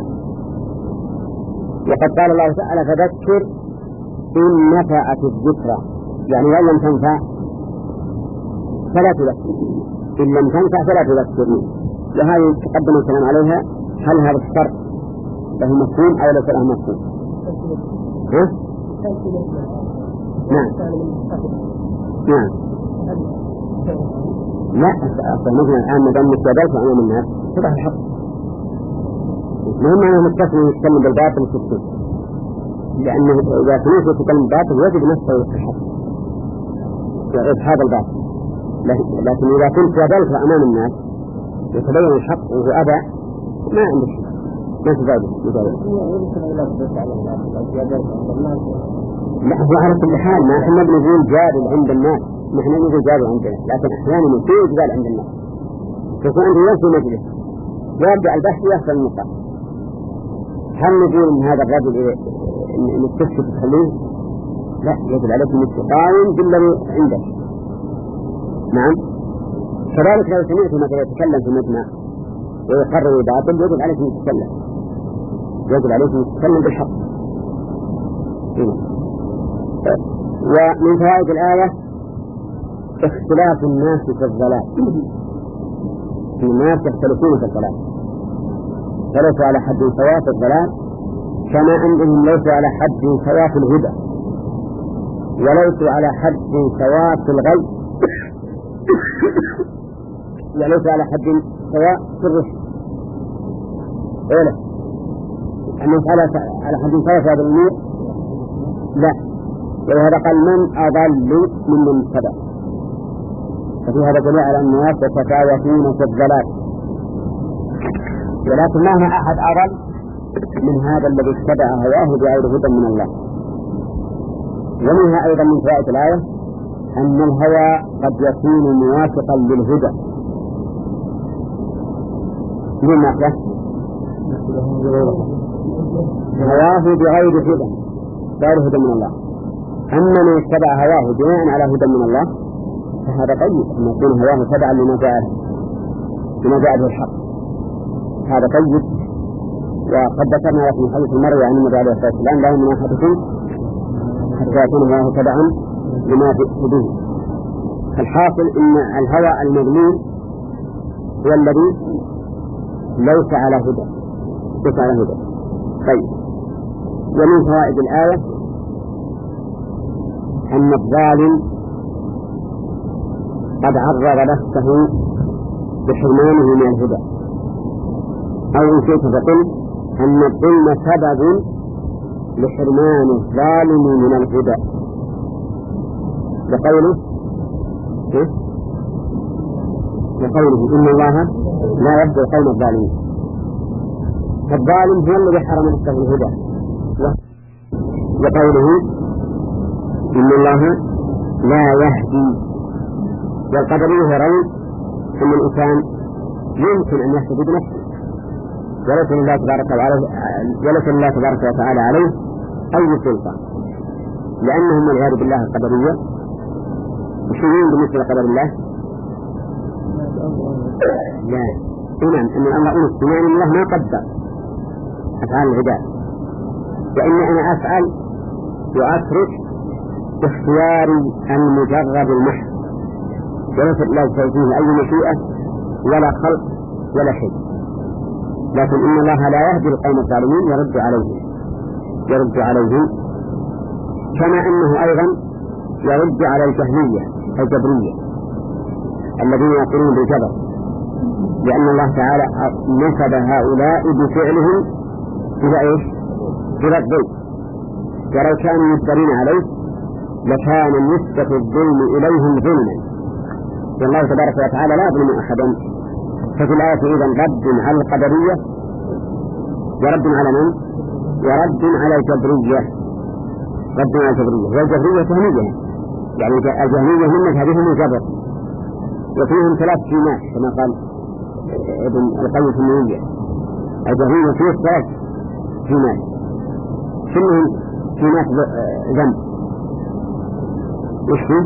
وقد قال الله تعالى فذكر إن نفعت الذكرى، يعني وإن لم تنفع فلا تذكر، إن لم تنفع فلا تذكرني. وهذه تقدم الكلام عليها، هل هذا الشرط له مفهوم أو ليس له مفهوم؟ ها؟ نعم نعم لا أصلا مثلا الآن مدام مستدلت عموم الناس تبع الحق، مهم أنه متصل يتكلم بالباطل في السوء، لأنه إذا كنت يتكلم بالباطل يجب نفسه الحق وإبحاد الباطل. لكن إذا كنت جادلت أمام الناس يتبين الحق وهو أبى ما عندك شيء، ما تزايد مجادلة. لا هو على كل حال ما احنا بنقول جادل عند الناس، نحن نقول جادل عندنا، لكن أحيانا يصير جدال عند الناس. يكون عندي نفس المجلس يبدأ البحث ويحصل النقاش، هل نقول إن هذا الرجل إن التسكت تخليه؟ لا، يجب عليك أن تقاوم بالذي عندك. نعم. كذلك لو سمعت مثلا يتكلم في مجمع ويقرر باطل يجب عليك أن تتكلم، يجب عليك أن تتكلم بالحق. ومن فوائد الآية اختلاف الناس في الضلال، الناس يختلفون في الضلال، فليسوا على حد سواء في الضلال كما عندهم ليسوا على حد سواء في الهدى، وليسوا على حد سواء في الغي، وليسوا على حد سواء في الرشد. إيه أنه على حد سواء في هذا الأمور لا، ولهذا قال من أضل ممن اتبع. ففي هذا دليل على الناس يتفاوتون في الضلال، ولكن مهما أحد أضل من هذا الذي اتبع هواه بغير هدى من الله. ومنها أيضا من فوائد الآية أن الهوى قد يكون موافقا للهدى. من ماذا؟ هواه بغير هدى، غير هدى من الله. أما من اتبع هواه بناء على هدى من الله فهذا طيب، أن يكون هواه تبعا لما جاء لما جاء به الحق، هذا طيب. وقد ذكرنا لكم حديث المروي عن النبي عليه الصلاة والسلام لا يؤمن أحدكم حتى يكون هواه تبعا لما جئت به. الحاصل أن الهوى المذموم هو الذي ليس على هدى ليس على هدى. طيب، ومن فوائد الآية أن الظالم قد عرض نفسه بحرمانه من الهدى، أو إن شئت فقل أن الظلم سبب لحرمان الظالم من الهدى، لقوله لقوله إن الله لا يهدي القوم الظالمين. فالظالم هو الذي حرم نفسه الهدى، لقوله إن الله لا يهدي. والقدرية يرون أن الإنسان يمكن أن يهتدي بنفسه، وليس لله تبارك وتعالى وليس لله تبارك وتعالى عليه أي سلطة، لأنهم والعياذ بالله القدرية مشيرين بالنسبة لقدر الله. لا، نعم، أن الأمر أنس بمعنى الله ما قدر أفعال العباد، وإن أنا أفعل وأترك باختياري المجرد المحض، وليس لا فيه أي مشيئة ولا خلق ولا شيء. لكن إن الله لا يهدي القوم الظالمين، يرد عليه يرد عليه كما أنه أيضا يرد على الجهمية الجبرية الذين يقولون بالجبر، لأن الله تعالى نسب هؤلاء بفعلهم إلى إيش؟ إلى الظلم، ولو كانوا مجبرين عليه لكان نسبة الظلم إليهم ظلما، والله تبارك وتعالى لا يظلم أحدا. ففي الآية إذن رد على القدرية ورد على من؟ ورد على الجبرية، رد على الجبرية، والجبرية جهمية، يعني الجهمية من مذهبهم الجبر، وفيهم ثلاث جيمات كما قال ابن القيم في النونية. الجهمية فيه ثلاث جيمات، كلهم جيمات ذنب. وش فيه؟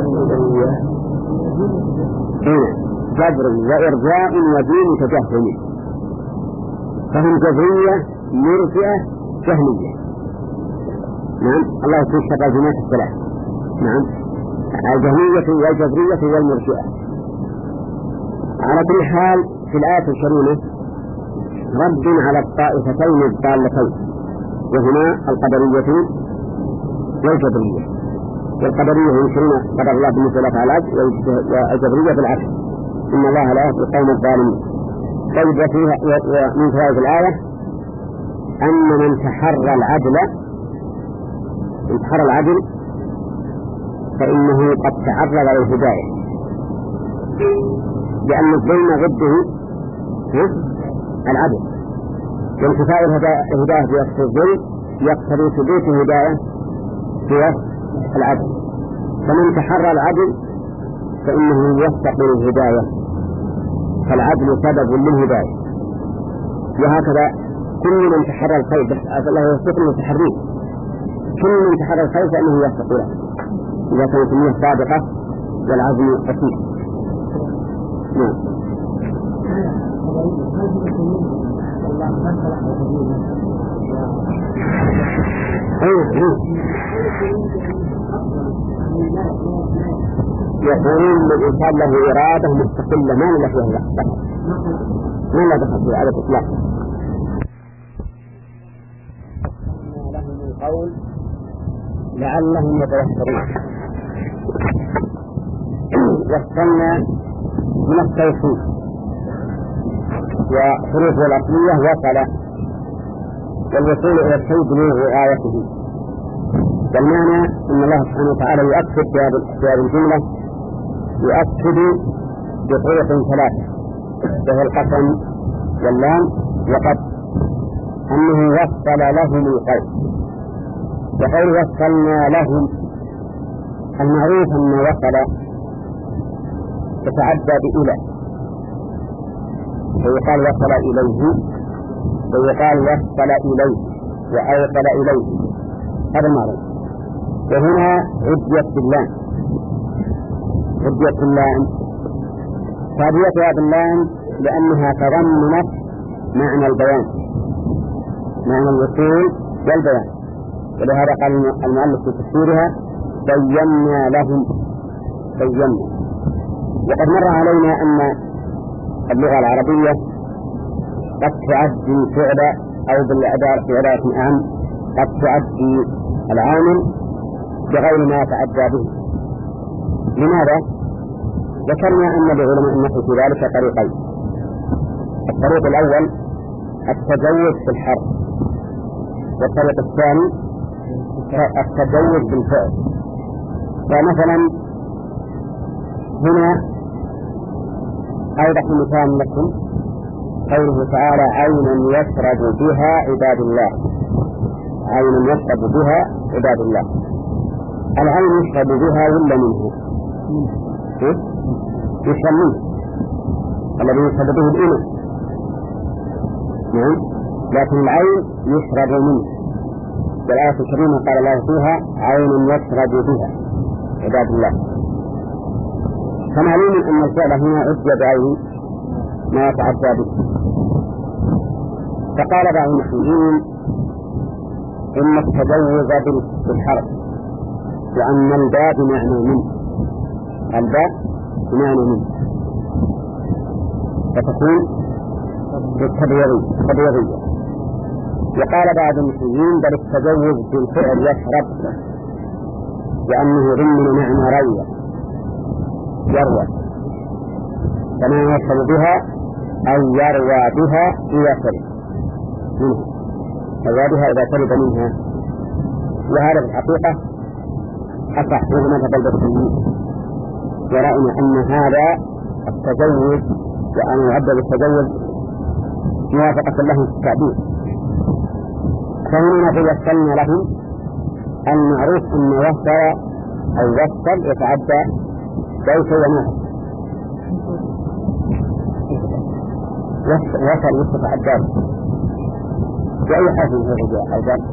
هنا جبر وإرجاء ودين تجهم، فهم جبرية مرجئة جهمية. نعم، الله يكون شقى جماعة الثلاث. نعم، الجهمية والجبرية والمرجئة. على كل حال في الآية الكريمة رد على الطائفتين الضالتين، وهما القدرية والجبرية. والقدرية ينكرون قدر الله بالنسبة للأفعال، والجبرية بالعكس، إن الله لا يهدي القوم الظالمين. طيب، ومن فوائد الآية أن من تحرى العدل من تحرى العدل فإنه قد تعرض للهداية، لأن الظلم ضده العدل، وانتفاء الهداية بوصف الظلم يقتضي ثبوت الهداية بوصف العدل. فمن تحرى العدل فإنه يستقبل الهداية، فالعدل سبب للهداية. وهكذا كل من تحرى الخير، بس الله يستقبل التحري، كل من تحرى الخير فإنه يستقبله إذا كانت النية صادقة والعزم أكيد. نعم. يقولون الإنسان له إرادة مستقلة ما له فيها دخل، ما له دخل فيها على الإطلاق. لهم القول لعلهم يتذكرون. وصلنا من التوحيد وحروفه الأصلية وصل، والوصول إلى الشيء بلوغ آيته. والمعنى أن الله سبحانه وتعالى يؤكد في هذه الجملة، يؤكد بطرق ثلاثة، وهي القسم واللام وقد، أنه وصل لهم القول. وقول وصلنا لهم، المعروف أن وصل تتعدى بإلى، فيقال وصل إليه، ويقال وصل إليه وأوصل إليه، هذا المعروف. وهنا عدية باللام، عدية باللام فعديتها باللام لأنها تضمنت معنى البيان، معنى الوصول والبيان. ولهذا قال المؤلف في تفسيرها بينا لهم، بينا. وقد مر علينا أن اللغة العربية قد تعدي فعل أو بالعبارة أعم قد تعدي العامل بغير ما يتعدى به. لماذا؟ ذكرنا أن لعلماء النحو في ذلك طريقين. الطريق الأول التجوز في الحرف، والطريق الثاني التجوز بالفعل. فمثلا هنا أوضح مثال لكم قوله تعالى عينا يشرب بها عباد الله. عينا يشرب بها عباد الله. العين يشرب بها ولا منه؟ يشرب منه الذي يشرب به الإنس، نعم، لكن العين يشرب منه. والآية الكريمة قال الله فيها عين يشرب بها عباد الله. فمعلوم أن الفعل هنا عد بعين ما يتعدى به. فقال بعض المحيين إن التجوز بالحرف وأن الباء بمعنى منه، الباء بمعنى منه، فتكون بالتبيضية. وقال بعض المحيين بل التجوز بالفعل يشرب لأنه ضمن معنى روى يروى، كما يشرب بها أو يروى بها إذا شرب منها، يروى بها إذا شرب منها. وهذا في الحقيقة أصح في مذهب البصريين، ورأينا أن هذا التجوز وأن يعد بالتجوز موافقة له في التعبير. فهنا تيسرنا لهم المعروف أن وصل أو وصل يتعدى ليس ونهر، وصل يتعدى بأي حرف هو جاء أو جاء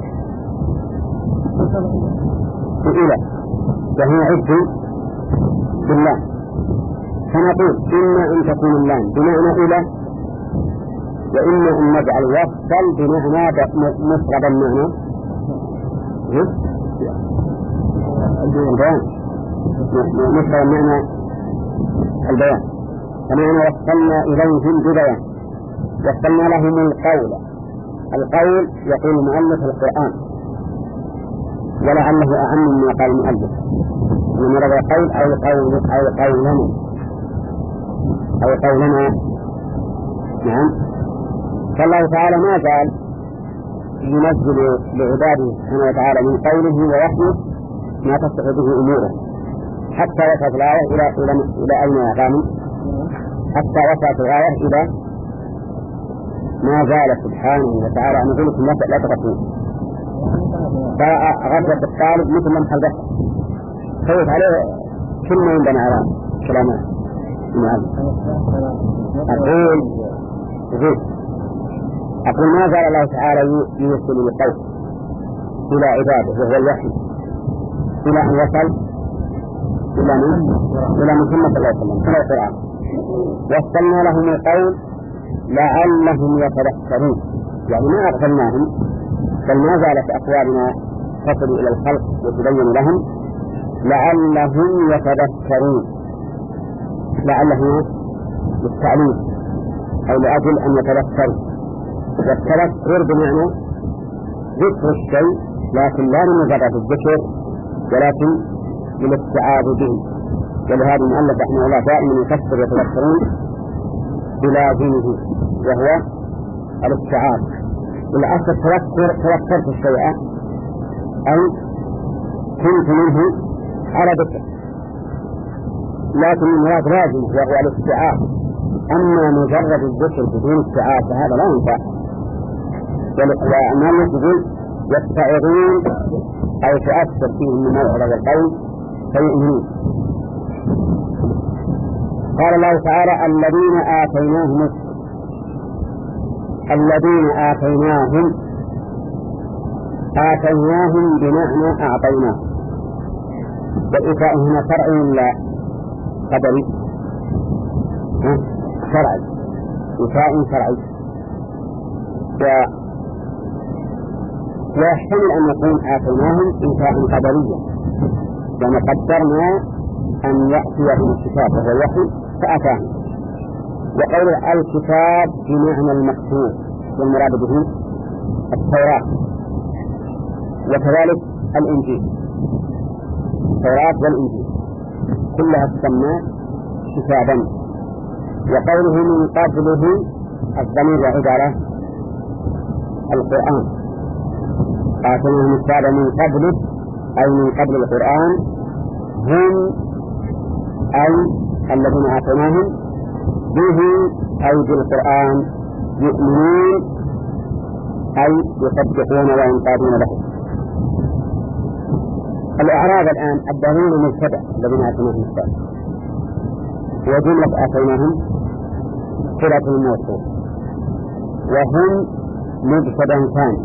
بإله، وهي عد بالله. فنقول إما أن تكون اللام بمعنى إله، وإما أن نجعل وصل بمعنى مفرد المعنى البيان، مفرد المعنى البيان. فمعنى وصلنا إليهم ببيان، وصلنا لهم القول. القول يقول مؤلف القرآن، ولعله أعم مما قال المؤلف، من مرض القول أو قول أو قولنا أو قولنا. نعم. فالله تعالى ما قال ينزل لعباده سبحانه وتعالى من قوله ووحيه ما تصلح به أموره، حتى وصلت الآية إلى إلى إلى أين يا غانم؟ حتى وصلت الآية إلى ما زال سبحانه وتعالى أن يقول لكم لا تقتلون. فغضب بالطالب مثل لمح البصر، خوف عليه كل ما ينبنى على كلامه. أقول أقول أقول ما زال الله تعالى يوصل القول إلى عباده وهو الوحي إلى أن وصل إلى من إلى محمد صلى الله عليه وسلم في القرآن. وصلنا لهم القول لعلهم يتذكرون، يعني ما أغفلناهم، بل ما زالت أقوالنا تصل إلى الخلق وتبين لهم لعلهم يتذكرون. لعلهم للتعليم أو لأجل أن يتذكروا. والتذكر بمعنى ذكر الشيء، لكن لا لمجرد الذكر ولكن للاستعاذ به. ولهذا المؤلف رحمه الله دائما يفسر يتذكرون بلازمه وهو الاستعاذ. والأصل التذكر تذكرت الشيء أو كنت منه على ذكر، لكن المراد لازم وهو الاستعاذ. أما مجرد الذكر بدون استعاذ فهذا لا ينفع. وأمام يقول يستعيذون أو تأثر فيهم من موعظة والقول فيؤمنون. قال الله تعالى الذين آتيناهم الذين آتيناهم آتيناهم بمعنى أعطيناهم. والإيتاء هنا شرعي ولا قدري؟ شرعي، إيتاء شرعي. ويحتمل أن يكون آتيناهم إيتاء قدريا، يعني قدرنا أن يأتي بالكتاب وهو الوحي فأتاه. وقول الكتاب بمعنى المكتوب والمراد به التوراة، وكذلك الإنجيل، التوراة والإنجيل كلها تسمى كتابا. وقوله من قبله الضمير يعود على القرآن، آتيناهم الكتاب من قبله أي من قبل القرآن، هم أي الذين آتيناهم به أي بالقرآن يؤمنون أي يصدقون وينقادون له. الإعراب الآن الضمير مبتدأ الذين آتيناهم الكتاب، وجملة آتيناهم صلة الموصول، وهم مبتدأ ثاني،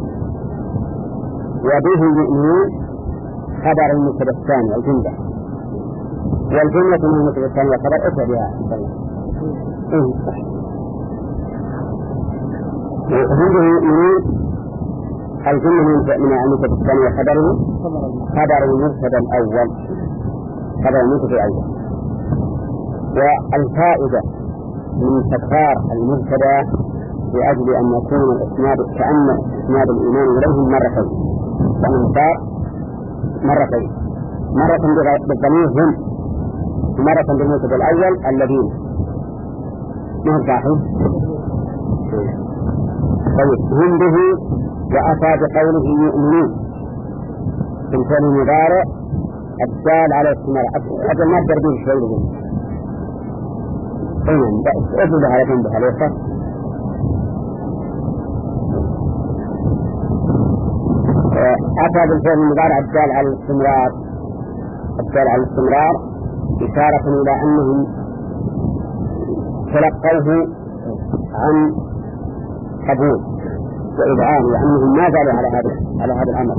وبه يؤمنون خبر المبتدأ الثاني الجملة، والجملة من المبتدأ الثاني خبر أتى بها إن شاء الله. إيه صح. وهم به يؤمنون الجملة من المبتدأ الثاني وخبره خبر المبتدأ الأول، خبر المبتدأ الأول. والفائدة من تكرار المبتدأ لأجل أن يكون الإسناد كأن إسناد الإيمان إليهم مرتين، فمن صار مرتين، مرة بالضمير هم، ومرة بالمبتدأ الأول الذين ما هو صحيح. طيب هم به وأتى بقوله يؤمنون في الفعل المضارع الدال على الاستمرار. أجل ما تدربين شوي لهم أيضا أجل على جنبها ليس أتى بالفعل المضارع الدال على الاستمرار، الدال على الاستمرار إشارة إلى أنهم تلقوه عن قبول وإذعان، وأنهم ما زالوا على هذا على هذا الأمر.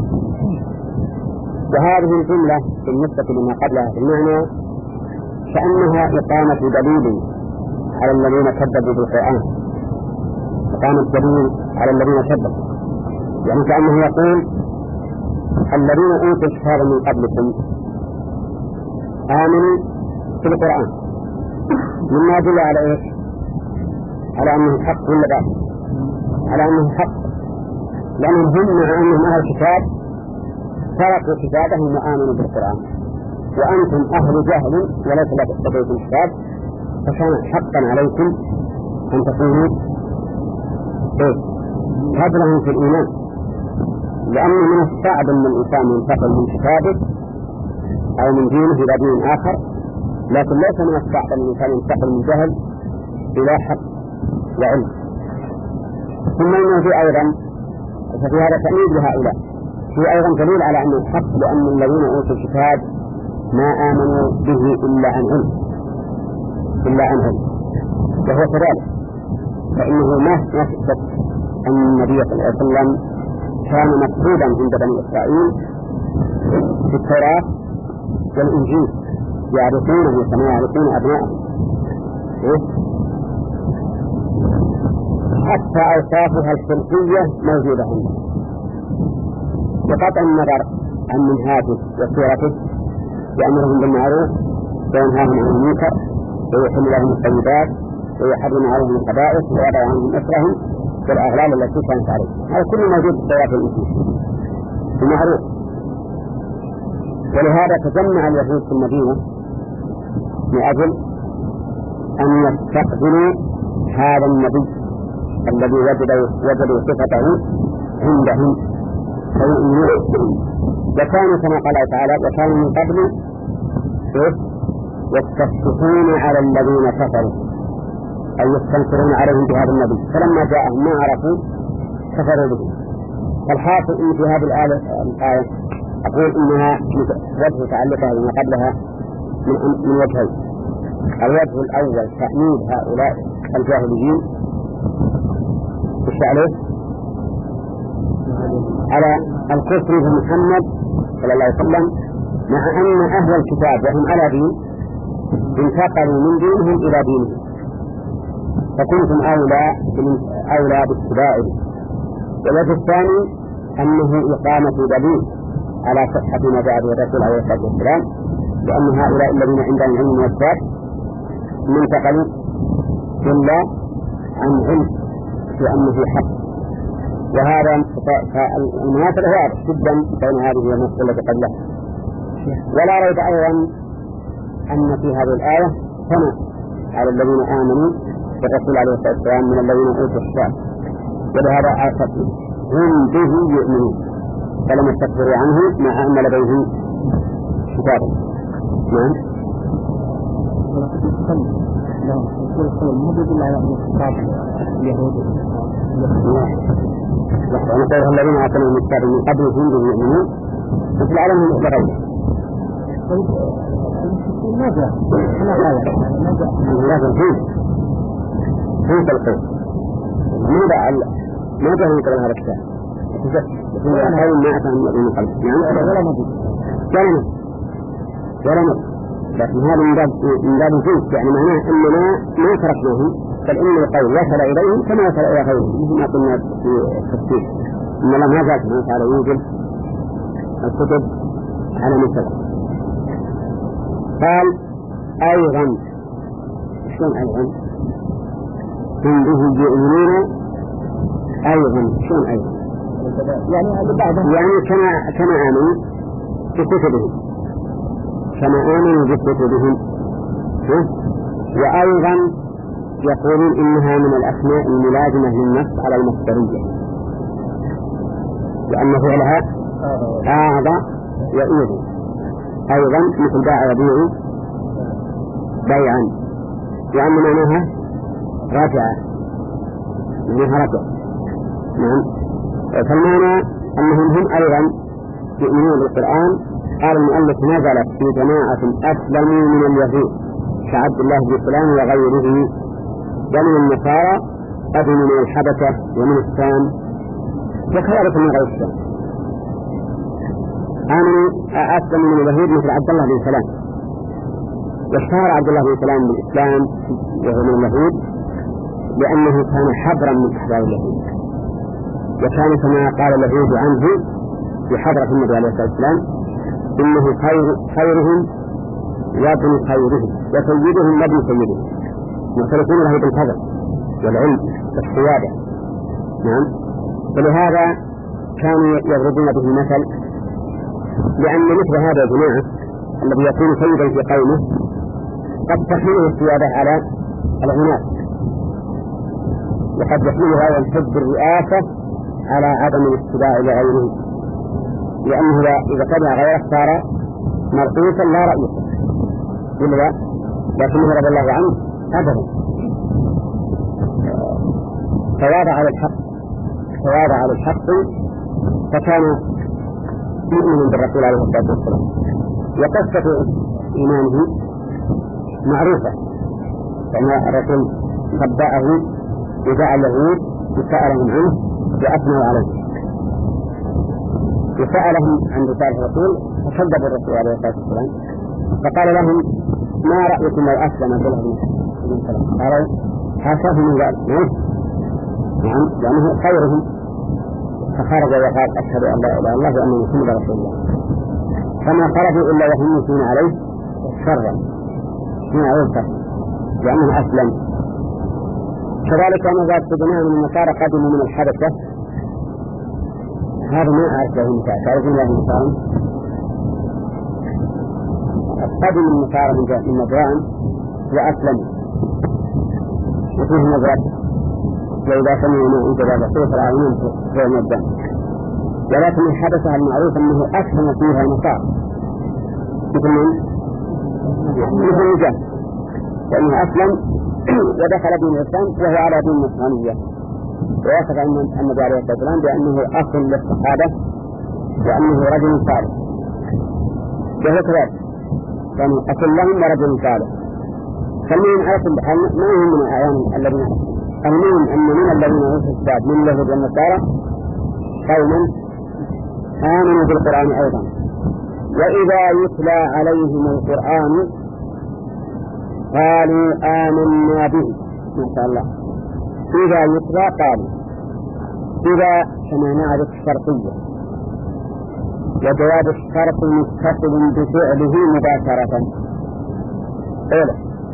وهذه الجملة بالنسبة لما قبلها في المعنى كأنها إقامة دليل على الذين كذبوا بالقرآن، إقامة دليل على الذين كذبوا، يعني كأنه يقول الذين أوتوا الكتاب من قبلكم آمنوا بالقرآن، مما يدل على إيش؟ على أنه حق ولا باطل؟ على أنه حق، لأنهم هم مع أنهم أهل الكتاب تركوا كتابهم وآمنوا بالقرآن، وأنتم أهل جهل وليس لديكم كتاب، فكان حقا عليكم أن تكونوا إيه؟ قدرهم في الإيمان، لأن من الصعب أن الإنسان ينتقل من كتابه أو من دينه إلى دين آخر، لكن ليس من الصعب أن الإنسان ينتقل من جهل إلى حق وعلم. ثم إنه في أيضا ففي هذا تأميد لهؤلاء، في أيضا دليل على أنه حق، لأن الذين أوتوا الكتاب ما آمنوا به إلا عن علم، إلا عن علم، وهو كذلك، فإنه ما يثبت أن النبي صلى الله عليه وسلم كان مكتوبا عند بني إسرائيل في التوراة والإنجيل يعرفونه كما يعرفون أبنائهم، حتى أوصافها الخلقية موجودة عندهم، بقطع النظر عن منهاجه وسيرته، يأمرهم بالمعروف وينهاهم عن المنكر ويحل لهم الطيبات ويحرم عليهم الخبائث ويضع عنهم أسرهم والأغلال التي كانت عليهم. هذا كله موجود في التوراة والإنجيل المعروف. ولهذا تجمع اليهود في المدينة من أجل أن يستقبلوا هذا النبي الذي وجدوا وجدوا صفته عندهم فيؤمنون. وكانوا كما قال تعالى وكانوا من قبل يستفتحون على الذين كفروا أي يستنكرون عليهم بهذا النبي، فلما جاءهم ما عرفوا كفروا به. فالحاصل إن في هذه الآية أقول إنها وجه تعلقها بما قبلها من, من وجهين. الوجه الأول تأميد هؤلاء الجاهليين بالشعليه على الكفر بمحمد صلى الله عليه وسلم، مع أن أهل الكتاب وهم على دين انتقلوا من دينهم إلى دينهم، فكنتم أولى أولى باتباعه. والوجه الثاني أنه إقامة دليل على صحة ما جاء به الرسول عليه الصلاة والسلام، لأن هؤلاء الذين عندهم علم والكتاب من انتقلوا إلا عن علم بأنه حق. وهذا المناسبة واضح جدا بين هذه والنص التي قبلها. ولا ريب أيضا أن في هذه الآية ثناء على الذين آمنوا بالرسول عليه الصلاة والسلام من الذين أوتوا الكتاب، ولهذا عاقبوا هم به يؤمنون فلم يستكبروا عنه مع أن لديه كتاب. نعم. ونقول الذين آتوا الكتاب من قبلهم به يؤمنون مثل علمهم بغيره. ماذا؟ ماذا فيه؟ فيه القول. ماذا ماذا هو يقرأ هذا الكتاب؟ يقول أخير ما أتى من قبل. يعني ولا مضي. ولا مضي. ولا مضي. لكن هذا من باب من باب الجنس، يعني معناه أننا ما تركناهم، بل إن القول وصل إليهم كما وصل إلى غيرهم، مثل ما قلنا في التفسير إن الله ما زال سبحانه وتعالى يوجد الكتب على مستوى. قال أيضا شلون أيضا هم به يؤمنون أيضا شلون أيضا يعني يعني كما كما آمنوا بكتبهم كما آمنوا بكتبهم. وأيضا يقولون إنها من الأسماء الملازمة للنص على المصدرية، لأن فعلها أعضى يؤيد أيضا مثل باع يبيع بيعا، لأن معناها راجعة منها رجع. نعم. فالمعنى أنهم هم أيضا يؤمنون بالقرآن. قال المؤلف نزلت في جماعة أسلموا من اليهود كعبد الله بن سلام وغيره، ومن النصارى قدموا من الحبشة ومن الشام وكذلك من غير الشام. آمنوا أسلموا من اليهود مثل عبد الله بن سلام، واشتهر عبد الله بن سلام بالإسلام وهو من اليهود لأنه كان حبرا من أحبار اليهود، وكان كما قال اليهود عنه في حضرة النبي عليه الصلاة والسلام إنه خير خيرهم وابن خيرهم وسيدهم وابن سيدهم، مختلفون له بالفضل والعلم والسيادة. نعم. فلهذا كانوا يضربون به المثل، لأن مثل هذا الجماعة الذي يكون سيدا في قومه قد تحمله السيادة على العناد، وقد يحملها ينحب الرئاسة على عدم الاتباع لغيره، لأنه إذا تبع غيره صار مرقوصا لا رئيسا إلا، لكنه رضي الله عنه أبدا تواضع على الحق تواضع على الحق فكان مؤمنا بالرسول عليه الصلاة والسلام. وقصة إيمانه معروفة، فإن الرسول خبأه ودعا اليهود وسألهم عنه وأثنوا عليه، وسألهم عن رسالة الرسول فكذبوا الرسول عليه الصلاة والسلام، فقال لهم ما رأيكم لو أسلم عبد الله بن سلام؟ قالوا حاشاه من ذلك، نعم، لأنه خيرهم. فخرج وقال أشهد أن لا إله إلا الله وأن محمدا رسول الله، فما خرجوا إلا وهم يثنون عليه شرا من عوضته لأنه أسلم. كذلك أن ذات جماعة من النصارى قدموا من الحبشة، هذا ما أعرف له مثال. تعرفون له مثال؟ قدم النصارى من نجران وأسلموا وفيه نظرة، وإذا سمعوا ما أنت بعد صوت العالمين في المدن، ولكن الحدث المعروف أنه أسلم فيها النصارى مثل من؟ مثل النجاة، لأنه أسلم ودخل دين الإسلام وهو على دين النصرانية، ووصف النبي عليه الصلاة والسلام بأنه أخ للصحابة وأنه رجل صالح، وهو كذلك يعني أخ لهم ورجل صالح. فالمهم على كل حال ما هم من الأعيان الذين المهم أن من الذين أوتوا الكتاب من اليهود والنصارى قوما آمنوا بالقرآن أيضا، وإذا يتلى عليهم القرآن قالوا آمنا به. ما شاء الله. إذا يتلى قالوا، إذا كما نعرف شرطية، وجواب الشرط متصل بفعله مباشرة. أولا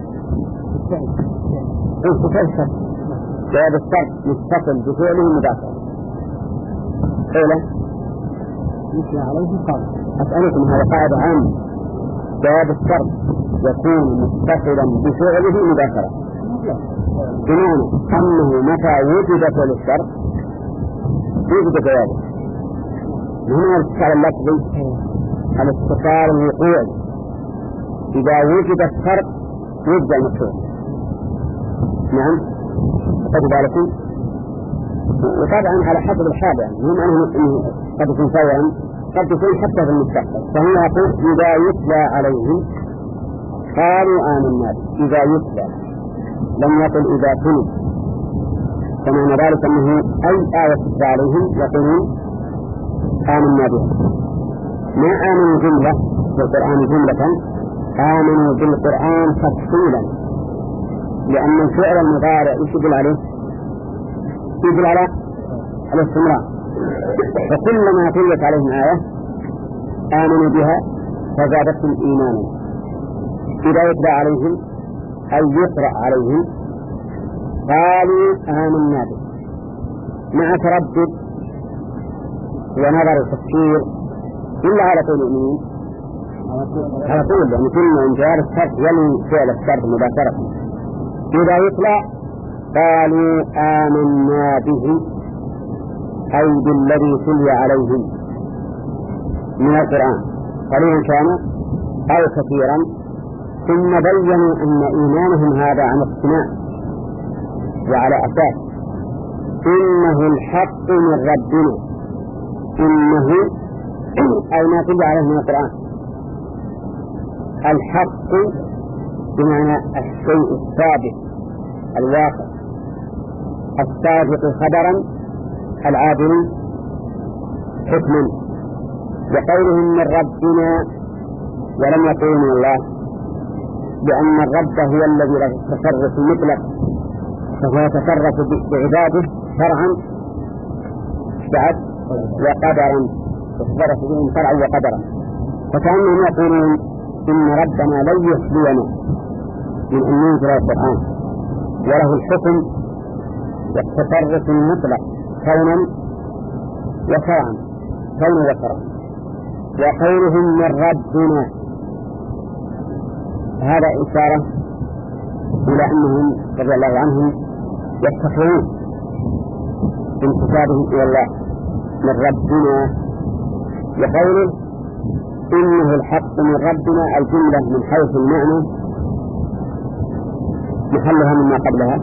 جواب الشرط متصل بفعله مباشرة. أولا يمشي عليه فرض. أسألكم هذا قاعدة عامة، جواب الشرط يكون متصلا بفعله مباشرة، بمعنى أنه متى وجد فعل الشرط وجد جوابه. هنا الاتصال اللفظي الاتصال الوقوعي، إذا وجد الشرط وجد المفعول. نعم قد ذلك، وطبعا على حسب الحال، يعني هم أنه قد يكون فورا قد يكون حتى في المستقبل. فهو يقول إذا يتلى عليهم قالوا آمنا. إذا يتلى لم يقل إذا تلي، فمعنى ذلك أنه أي آية تتلى عليهم يقولون آمنا بها. ما آمنوا جملة بالقرآن جملة، آمنوا بالقرآن تفصيلا، لأن الفعل المضارع يشبه عليه يدل على الاستمرار. فكلما تلت عليهم آية آمنوا بها فزادتهم إيمانا. إذا يتلى عليهم أي يقرأ عليهم قالوا آمنا به، مع تردد ونظر التفسير إلا على طول المؤمنين على طول، يعني كل انجار الشرط يلي فعل الشرط مباشرة. إذا يطلع قالوا آمنا به أي بالذي تلي عليهم من القرآن قليلا كان أو كثيرا، ثم بينوا أن إيمانهم هذا عن اقتناع وعلى أساس إنه الحق من ربنا، إنه أي ما تلي عليه من القرآن الحق بمعنى الشيء الثابت الواقع السابق خبرا العادل حكما. وقولهم من ربنا ولم يقولوا من الله، لأن الرب هو الذي له التصرف المطلق، فهو يتصرف بعباده شرعا بعد وقدرا، يتصرف بهم شرعا وقدرا. فكأنهم يقولون إن ربنا لن يخلينا من أن ينزل القرآن، وله الحكم والتصرف المطلق كونا وشرعا كونا وشرعا. وقولهم من ربنا هذا إشارة إلى أنهم رضي الله عنهم يفتخرون بانتسابهم إلى الله من ربنا. وقوله إنه الحق من ربنا الجملة من حيث المعنى محلها مما قبلها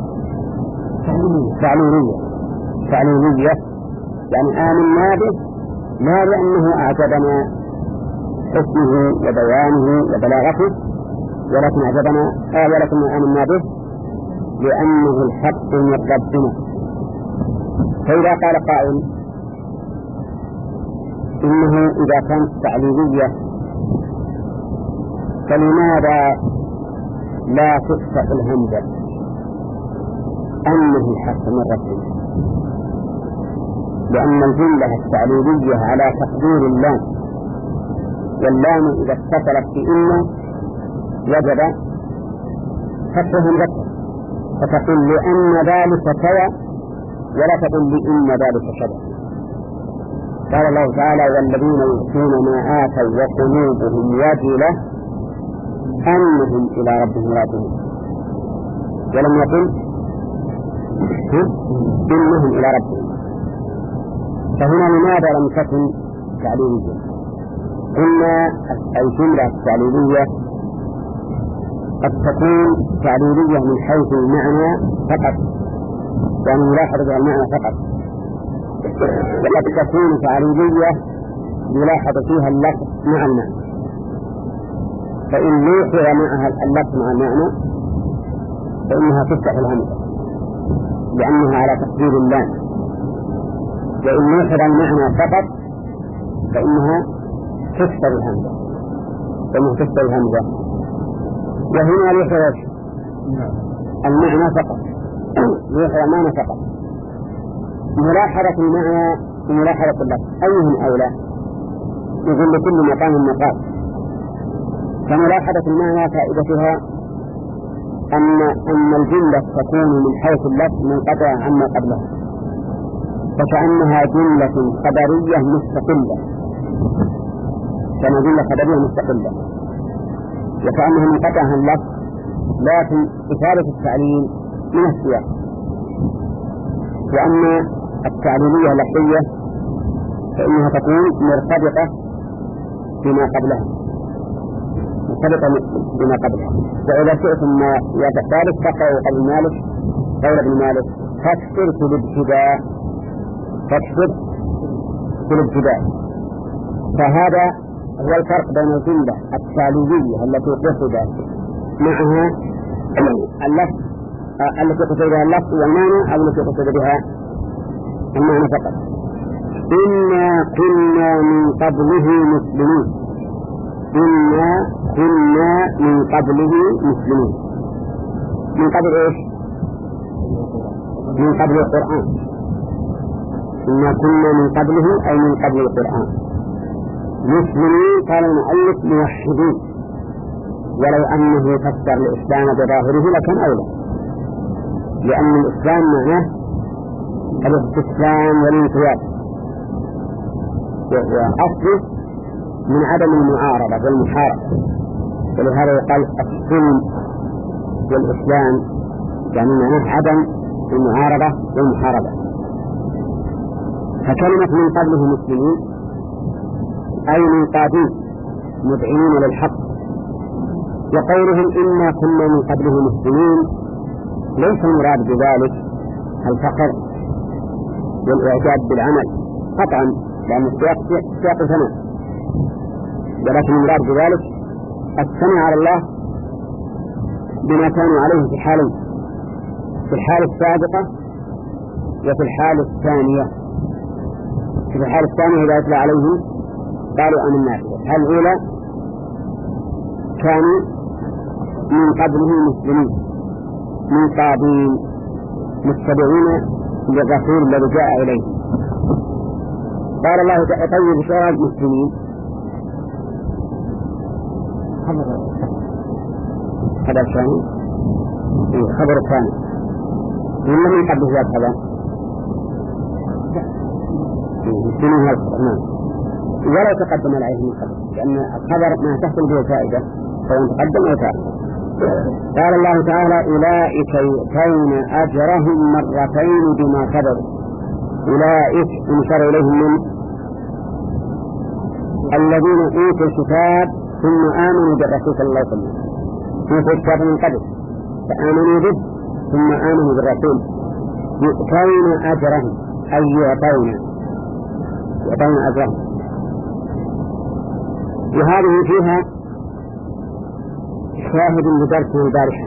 تعليلية تعليلية يعني آمنا به لا لأنه أعجبنا حسنه وبيانه وبلاغته، ولكن أعجبنا آه ولكن آمنا به لأنه الحق من ربنا. فإذا قال قائل إنه إذا كانت تعليلية فلماذا لا تفتح الهمزة أنه الحق من ربنا؟ لأن الجملة التعليلية على تقدير اللام، واللام إذا اتصلت بإن وجب فتح همزة، فتقول لأن ذلك كذا ولا تقول لإن ذلك كذا. قال الله تعالى والذين يؤتون ما آتوا وقلوبهم وجلة أنهم إلى ربهم راجعون، ولم يقل إنهم إلى ربهم. فهنا لماذا لم تكن تعليلية؟ قلنا الجملة التعليلية قد تكون تعليلية من حيث المعنى فقط، يعني ملاحظة المعنى فقط، وقد تكون تعليلية يلاحظ فيها اللفظ مع المعنى. فإن لوحظ معها اللفظ مع المعنى فإنها تفتح الهمزة لأنها على تقدير اللام، وإن لوحظ المعنى فقط فإنها تفتح الهمزة فإنها تفتح الهمزة. وهنا لوحظ المعنى فقط، لوحظ المعنى فقط. ملاحظة المعنى وملاحظة اللفظ أيهم أولى؟ يقول لكل مقام مقال. فملاحظة المعنى فائدتها أن أن الجملة تكون من حيث اللفظ منقطعة عما قبلها، فكأنها جملة خبرية مستقلة، كما جملة خبرية مستقلة، وكأنها منقطعة عن اللفظ، لكن إثارة التعليل من السياق. وأما التعليلية اللفظية فإنها تكون مرتبطة بما قبلها، مرتبطة بما قبلها. وإذا شئتم ما يضع ذلك فقروا قبل مالك قول ابن مالك: فاكثر في الابتداء، فاكثر في الابتداء. فهذا هو الفرق بين الجملة التعليلية التي قصد معها اللفظ التي قصد بها اللفظ والمعنى، أو التي قصد بها المعنى فقط. إنا كنا من قبله مسلمين، إنا كنا من قبله مسلمين. من قبل إيش؟ من قبل القرآن. إنا كنا من قبله أي من قبل القرآن مسلمين. قال المؤلف موحدين، ولو أنه فسر الإسلام بظاهره لكان أولى، لأن الإسلام معناه الاستسلام والانقياد، وأصله من عدم المعارضة والمحاربة، ولهذا يقال السلم والإسلام يعني معناه عدم المعارضة والمحاربة. فكلمة من قبله مسلمين أي من قابل مدعين للحق. وقولهم إنا كنا من قبله مسلمين ليس المراد بذلك الفقر والإعجاب بالعمل قطعا، لأن السياق سياق ثناء، ولكن المراد بذلك الثناء على الله بما كانوا عليه في حالين: في الحالة السابقة وفي الحالة الثانية. في الحالة الثانية إذا أتلى عليهم قالوا آمنا به. الحالة الأولى كانوا من قبله مسلمين من قابل متبعين للرسول الذي جاء إليه. قال الله تعالى: طيب شراب مسلمين، هذا الثاني خبر الثاني ولا من قبله هذا مسلمين هذا نعم، ولا تقدم عليه من قبل، لأن الخبر ما تحصل به فائدة فإن تقدم وتأخر. قال الله تعالى: أولئك يؤتون أجرهم مرتين بما صبروا. أولئك انشر إليهم من الذين أوتوا الكتاب ثم آمنوا بالرسول صلى الله عليه وسلم، أوتوا الكتاب من قبل فآمنوا به ثم آمنوا بالرسول. يؤتون أجرهم أي يعطون يعطون أجرهم. وهذه فيها شاهد لدرسه البارحة.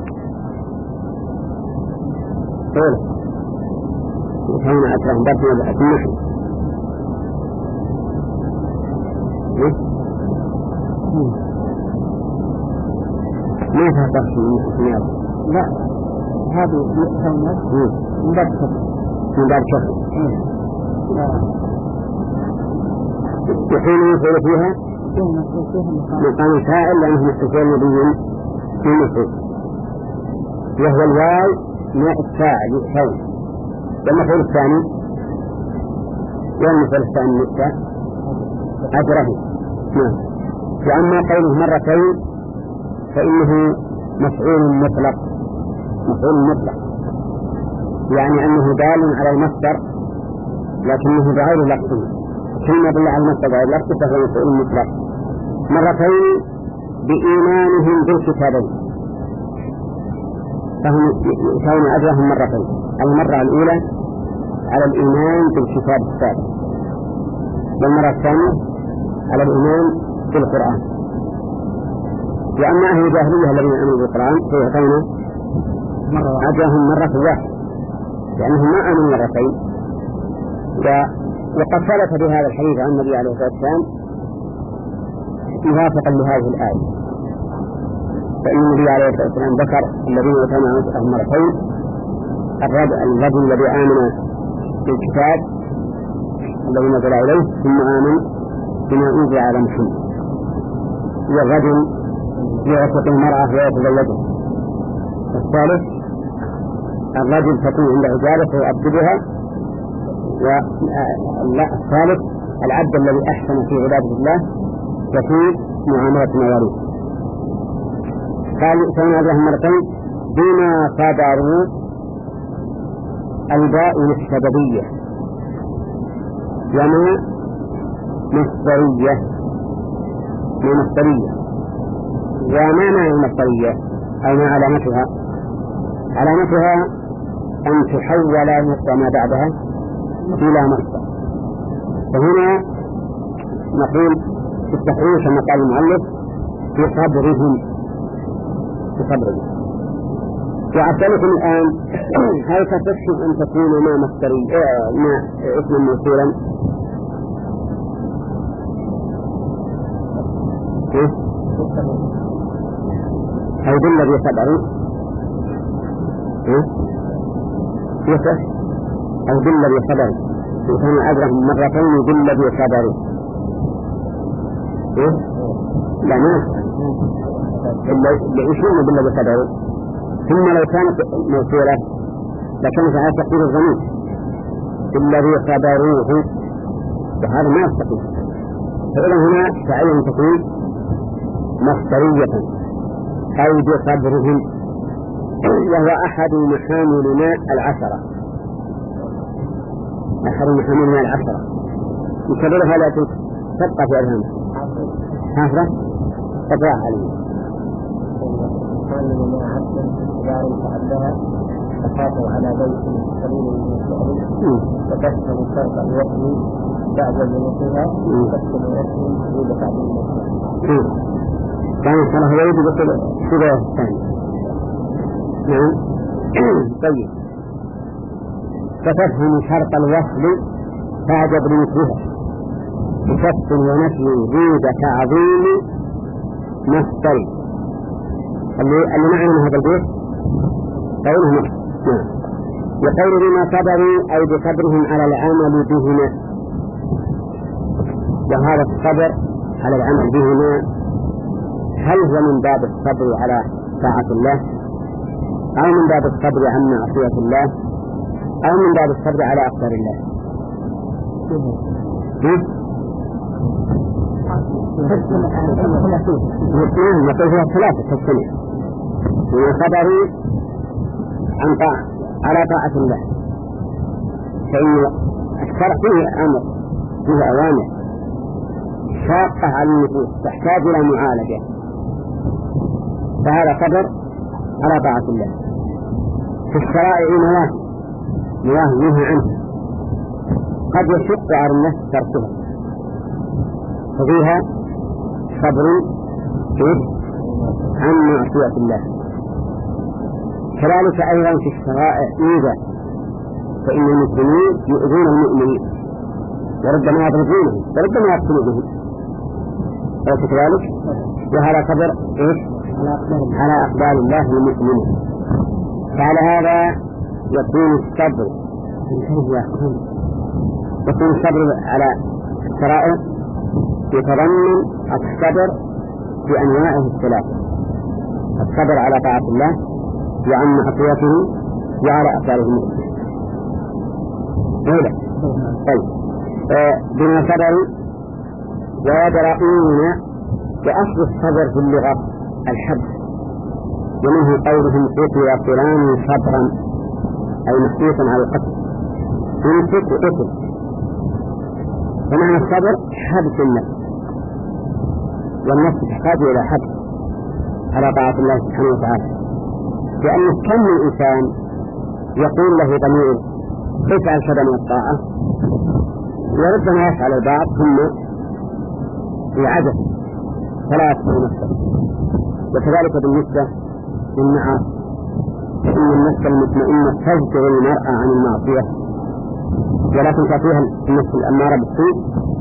قول يؤتون أجرهم درسنا بحث النحو. ما فيها درس من النحو؟ لا، هذه يؤتون من باب شخص من باب شخص وحين يقول فيها مقام فاعل لأنه مستفيد نبي في مصر، وهو الواو ماء الفاعل يؤتون. والمفعول الثاني والمفعول الثاني يؤتى أجره. نعم. وأما قوله مرتين فإنه مفعول مطلق، مفعول مطلق يعني أنه دال على المصدر لكنه بغير لفظه. كلمة بالله على المصدر بغير لفظه فهو مفعول مطلق. مرتين بإيمانهم بالكتابين فهم يؤتون أجرهم مرتين. المرة الأولى على الإيمان بالكتاب السابق، والمرة الثانية على الإيمان بالقرآن. وأما أهل الجاهلية الذين آمنوا بالقرآن فيؤتون أجرهم مرة واحدة لأنهم ما آمنوا مرتين. وقد ثبت بهذا الحديث عن النبي عليه الصلاة والسلام موافقا لهذه الآية، فإن النبي عليه الصلاة والسلام ذكر الذين يؤتون أجرهم مرتين: الرجل الذي آمن بالكتاب الذي نزل إليه ثم آمن بما أنزل على محمد، والرجل يعتق المرأة ويتزوجها. الثالث الرجل تكون عنده جارة ويؤدبها. والثالث العبد الذي أحسن في عبادة الله وفي معاملة مواليه. قال سنعرضها مرتين. بما صدروا الباء للسببية، وما مصدرية من مصدرية. وما معنى المصدرية أو ما علامتها؟ علامتها أن تحول وما بعدها إلى مصدر. فهنا نقول استخرج كما قال المؤلف في صبرهم في صبرهم. وأسألكم الآن هل تصح أن تكون ما مصدري ما اسما موصولا؟ أو بالذي صبروا يصح أو بالذي صبروا كان أجرهم مرتين بالذي صبروا. لا ما يشون بالذي صبروا. ثم لو كانت موصولة لكانت على تقدير الضمير بالذي صبروه، وهذا ما يستقيم. فإذا هنا تعين أن تكون مصدرية أو بصبرهم، وهو أحد محاملنا العشرة أحد محاملنا العشرة يكررها لا تبقى في أذهانه. حافظة تقرأ عليه. محاملنا عبد دار فعلها تخاطر على بيت سليم من الشعر وتسلم الشرط الوطني بعد جنوبها تسلم الرسم تريد تعديل المسلم. كان صلاح يريد بكل سورة الثانية. نعم. طيب فتفهم شرط الوصل تعجب لمثلها بشك ونفي وجود تعظيم مصدر. اللي اللي معنى من هذا البيت قوله نعم يقول بما صبروا أي بصبرهم على العمل بهما. وهذا الصبر على العمل بهما هل هو من باب الصبر على طاعة الله أو من باب الصبر عن معصية الله أو من باب الصبر على أقدار الله؟ نعم نقول فيها ثلاثة تجتمع. وصبروا عن طاعة على طاعة الله فإن الشرع فيه أمر فيه أوامر شاقة على النفوس تحتاج إلى معالجة، فهذا صبر على طاعة الله. في الشرائع نواهي نواهي نهى عنه قد يشق على النفس تركها، ففيها صبر عن معصية الله. كذلك أيضا في الشرائع إذا فإن المسلمين يؤذون المؤمنين وربما يضربونهم وربما يقتلونهم أليس كذلك؟ وهذا صبر إيش؟ على أقدار الله المؤمنين. فعلى هذا يكون الصبر يكون الصبر على الشرائع يتضمن الصبر بأنواعه الثلاثة: الصبر على طاعة الله وعن معصيته وعلى أقداره المؤمنين. طيب بما صبروا ويدرؤون. وأصل الصبر في اللغة الحبس، ومنه قولهم قتل فلان صبرا أي محبوسا على القتل يمسك وقتل. فمعنى الصبر حبس النفس، والنفس تحتاج إلى حبس على طاعة الله سبحانه وتعالى. لأن كم من إنسان يقول له ضمير افعل كذا من الطاعة وربما يفعل البعض ثم يعجز فلا يستطيع نفسه. وكذلك بالنسبة للمعاصي فإن النفس المطمئنة تزجر المرأة عن المعصية، ولكن تأتيها النفس الأمارة بالسوء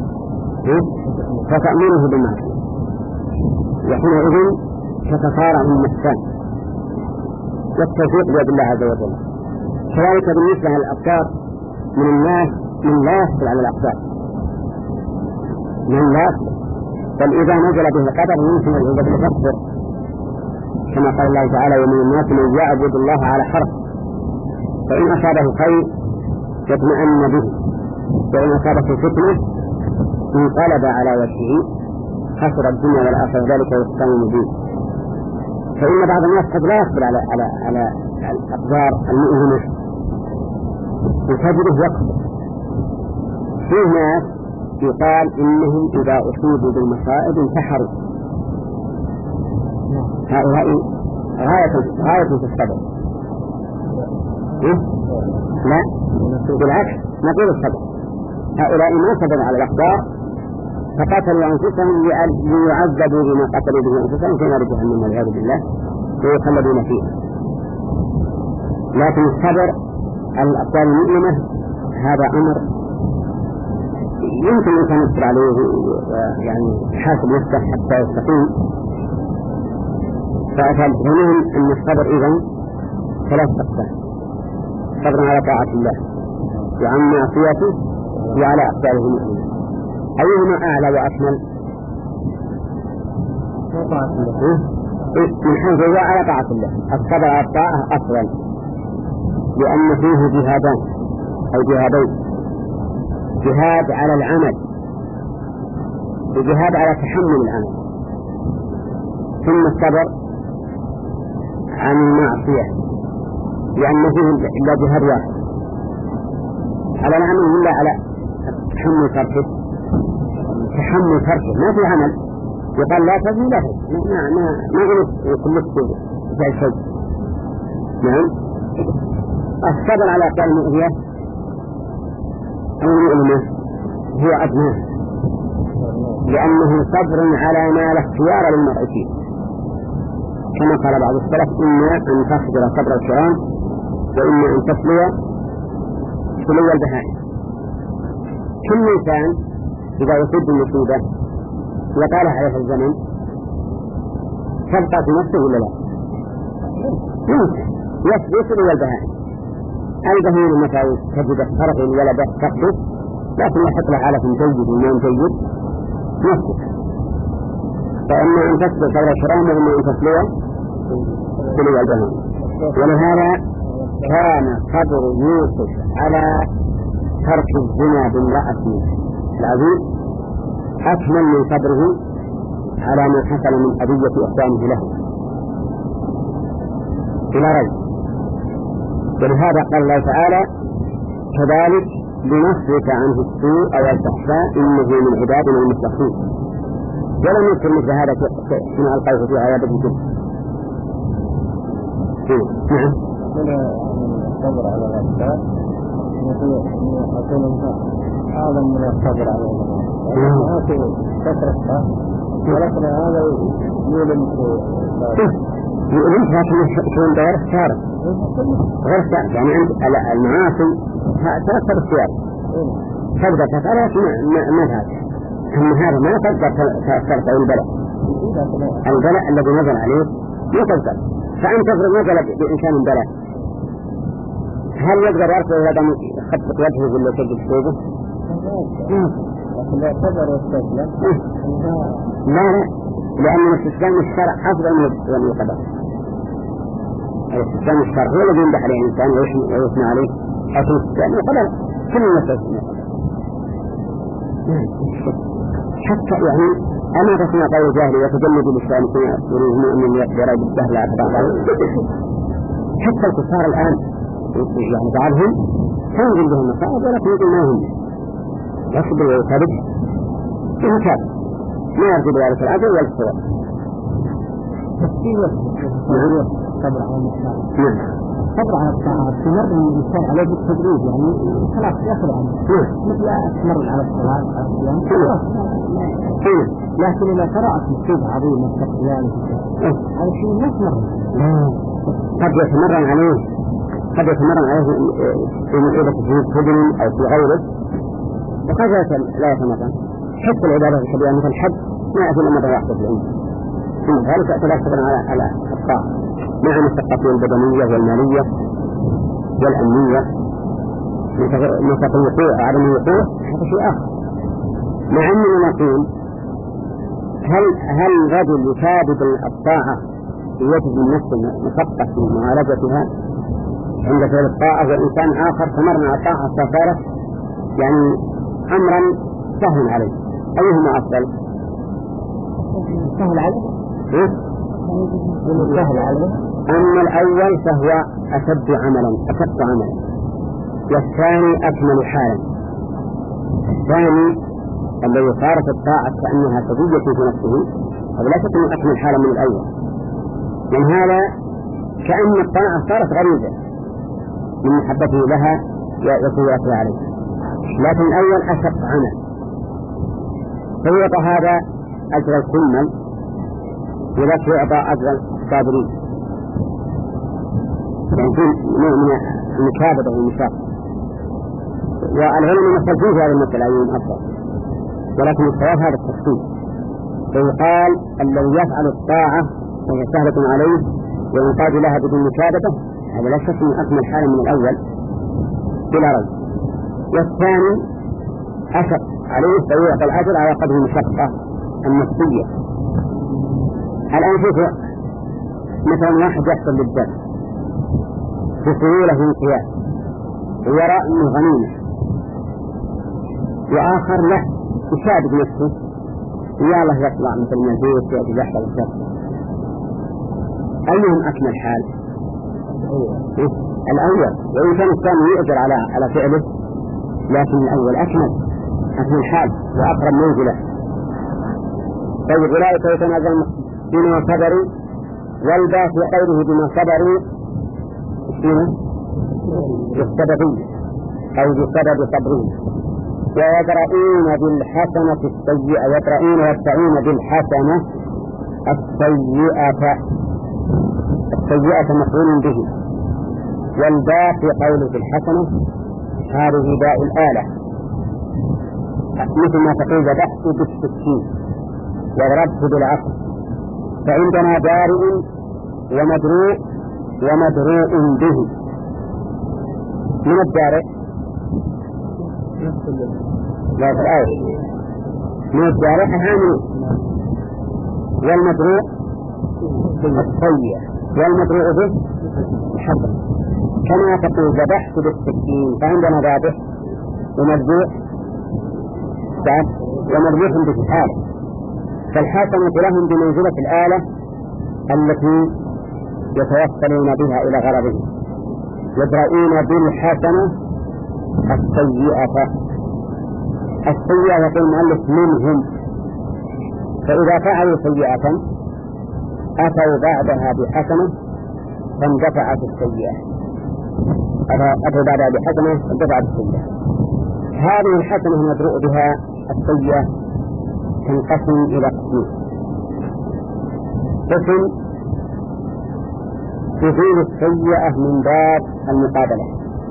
فتأمره بالمعصية، وحينئذ تتصارع النفسان والتوفيق بيد الله عز وجل. كذلك بالنسبة للأفكار من الناس من لا يحصل على الأقدار، من لا يصبر، بل إذا نزل به القدر يمكن العباد أن يصبر، كما قال الله تعالى: ومن الناس من يعبد الله على حرف، فإن أصابه خير يطمئن به، وإن أصابته فتنة انقلب على وجهه خسر الدنيا والآخرة، ذلك هو الخسران المبين. فإن بعض الناس قد لا يصبر على على على الأقدار المؤلمة وتجده يكفر. فيه ناس يقال إنهم إذا أصيبوا بالمصائب انتحروا، هؤلاء غاية غاية في الصبر. لا بالعكس، نقول الصبر. هؤلاء ما صبروا على الأقدار فقتلوا أنفسهم ليعذبوا بما قتلوا به أنفسهم في نار جهنم والعياذ بالله ويخلدون فيها. لكن الصبر على الأقدار المؤلمة هذا أمر يمكن أن يصبر عليه، يعني يحاسب نفسه حتى يستقيم. فأفهمهم أن الصبر إذن ثلاث أقسام: صبر على طاعة الله وعن معصيته وعلى أقداره المؤلمة. أيهما أعلى وأكمل؟ من حيث هو على طاعة الله. الصبر على الطاعة أفضل، لأن فيه جهادان أو جهادين: جهاد على العمل وجهاد على تحمل العمل، ثم الصبر عن المعصية، لأن فيه إلا جهاد واحد على العمل ولا على تحمل تركه. تحمل تركه ما في عمل، يقال لا تزني لا تزني، ما ما ما قلت كل شيء شيء. نعم. الصبر على أقدار المؤذية أو المؤلمة هو أدناه، لأنه صبر على ما لا اختيار للمرء فيه، كما قال بعض السلف: إما أن تصبر صبر الكرام وإما أن تسلو سلو البهائم. كل إنسان إذا يصيب المصيبة وطال عليه الزمن تبقى في نفسه ولا لا؟ يمكن يصبر سلو البهائم. البهيم متى تجد فرق الولد تقبض، لكن يحط له حالة جيد ومن جيد نفسه. فإما أن تصبر صبر الكرام وإما أن تسلو سلو البهائم. ولهذا كان صبر يوسف على ترك الزنا بامرأته العزيز أكمل من صبره على ما حصل من أذية إخوانه له إلى رجل. ولهذا قال الله تعالى: كذلك لنصرف عنه السوء والفحشاء إنه من عبادنا المخلصين. ولم يذكر مثل هذا فيما ألقيه في آيات الكتب. نعم. الصبر على الأشياء أعظم من الصبر على الله. هذا كثرة، ولكن هذا يؤلم يؤلم لكن شون غير اختيار غير اختيار. يعني عند المعاصي تأثر اختيار تقدر تفعلها ما هذا، أما هذا ما تقدر تأثر في البلاء. البلاء الذي نزل عليه ما تقدر. فأنت تفرض نزل بإنسان بلاء، هل يقدر يرفع هذا يخطط وجهه ولا يسجد ثوبه؟ لا صبر واستسلام. لا لا، لأن الاستسلام الشرع أفضل من القدر. الاستسلام الشرع هو الذي يمدح عليه الإنسان ويثنى عليه، لكن الاستسلام القدر كل الناس يستسلم. حتى يعني أما تسمع قول الجاهل وتجلد الإسلام يريد المؤمن يقدر بالجهل على حتى الكفار الآن يعني بعضهم تنزل بهم المصائب ولكن يقول ما هم يصبر ويكذب إنكار ما يرجو بذلك الأجر ولا الصواب. صبر على الإسلام. صبر على الطاعات تمر من الإنسان عليه بالتدريج، يعني خلاص يصبر عنه مثل تمر على الصلاة على الصيام خلاص. لكن إذا قرأت مصيبة عظيمة كالصيام هذا شيء ما يتمر، قد يتمرن عليه قد يتمرن عليه في مصيبة في خدم أو في غيره، وقد لا يتمرن. حتى العبادة الكبيرة مثل الحج ما يأتي إلا مرة واحدة في العمر، ثم ذلك أتلا صبرا على على الطاعة مع المشقة البدنية والمالية والأمنية مثل الوقوع وعدم الوقوع، هذا شيء آخر. مع أننا نقول هل هل الرجل يكابد الطاعة ويجد النفس مشقة في معالجتها عند فعل الطاعة، وإنسان آخر تمر مع الطاعة فصارت يعني أمرا سهل عليه، أيهما أفضل؟ سهل عليه؟ إيه؟ سهل عليه. أما الأول فهو أشد عملا أشد عملا، والثاني أكمل حالا. الثاني الذي صارت الطاعة كأنها سبية في نفسه هذا لا شك أنه أكمل حالا من الأول، من هذا كأن الطاعة صارت غريزة من محبته لها وسيئته عليه، لكن الأول أشد عمل. فيعطى هذا أجر الكمل وذاك يعطى أجر الصابرين، يعني في نوع من المكابدة والمشاقة. والعلماء مختلفين في هذه المسألة أيهم أفضل، ولكن الصواب هذا التفصيل. فيقال الذي يفعل الطاعة وهي سهلة عليه وينقاد لها بدون مكابدة هذا لا شك من أكمل حالا من الأول بلا ريب. والثاني أشق عليه فيعطى الأجر على قدر المشقة النفسية. الآن شوف مثلا واحد يحصل للدم في سهولة في انقياد ويرى أنه غنيمة، وآخر له يشابه نفسه يا الله يطلع مثل من البيت يأتي يحصل الدم، أيهم أكمل حال؟ الأول، وإن كان الثاني يؤجر على على فعله لكن الأول أكمل أكمل حال وأقرب منزله. طيب أولئك يتنازل بما صبروا والباس غيره بما صبروا بالسببية أو بسبب صبرهم، ويدرؤون بالحسنة السيئة، يدرؤون ويدفعون بالحسنة السيئة السيئة مفعول به، والباء في قوله بالحسنة هذه باء الآلة، مثل ما تقول ذبحت بالسكين وضربت بالعصا. فعندنا بارئ ومدروء ومدروء به. من الدارئ؟ لا في الآية من الدارئ حامل، والمدروء السيء والمدروء به الحسن. كما تقول ذبحت بالسكين فعندنا ذابح ومذبوح ومذبوح بالحالة. فالحسنة لهم بمنزلة الآلة التي يتوصلون بها إلى غرضهم، يدرؤون بالحسنة السيئة. السيئة يقول المؤلف منهم، فإذا فعلوا سيئة أتوا بعدها بحسنة فاندفعت السيئة، أتوا بعدها بحسنة فاندفعت السيئة. هذه الحسنة المدروء بها السيئة تنقسم إلى قسمين: قسم تزيل السيئة من باب المقابلة،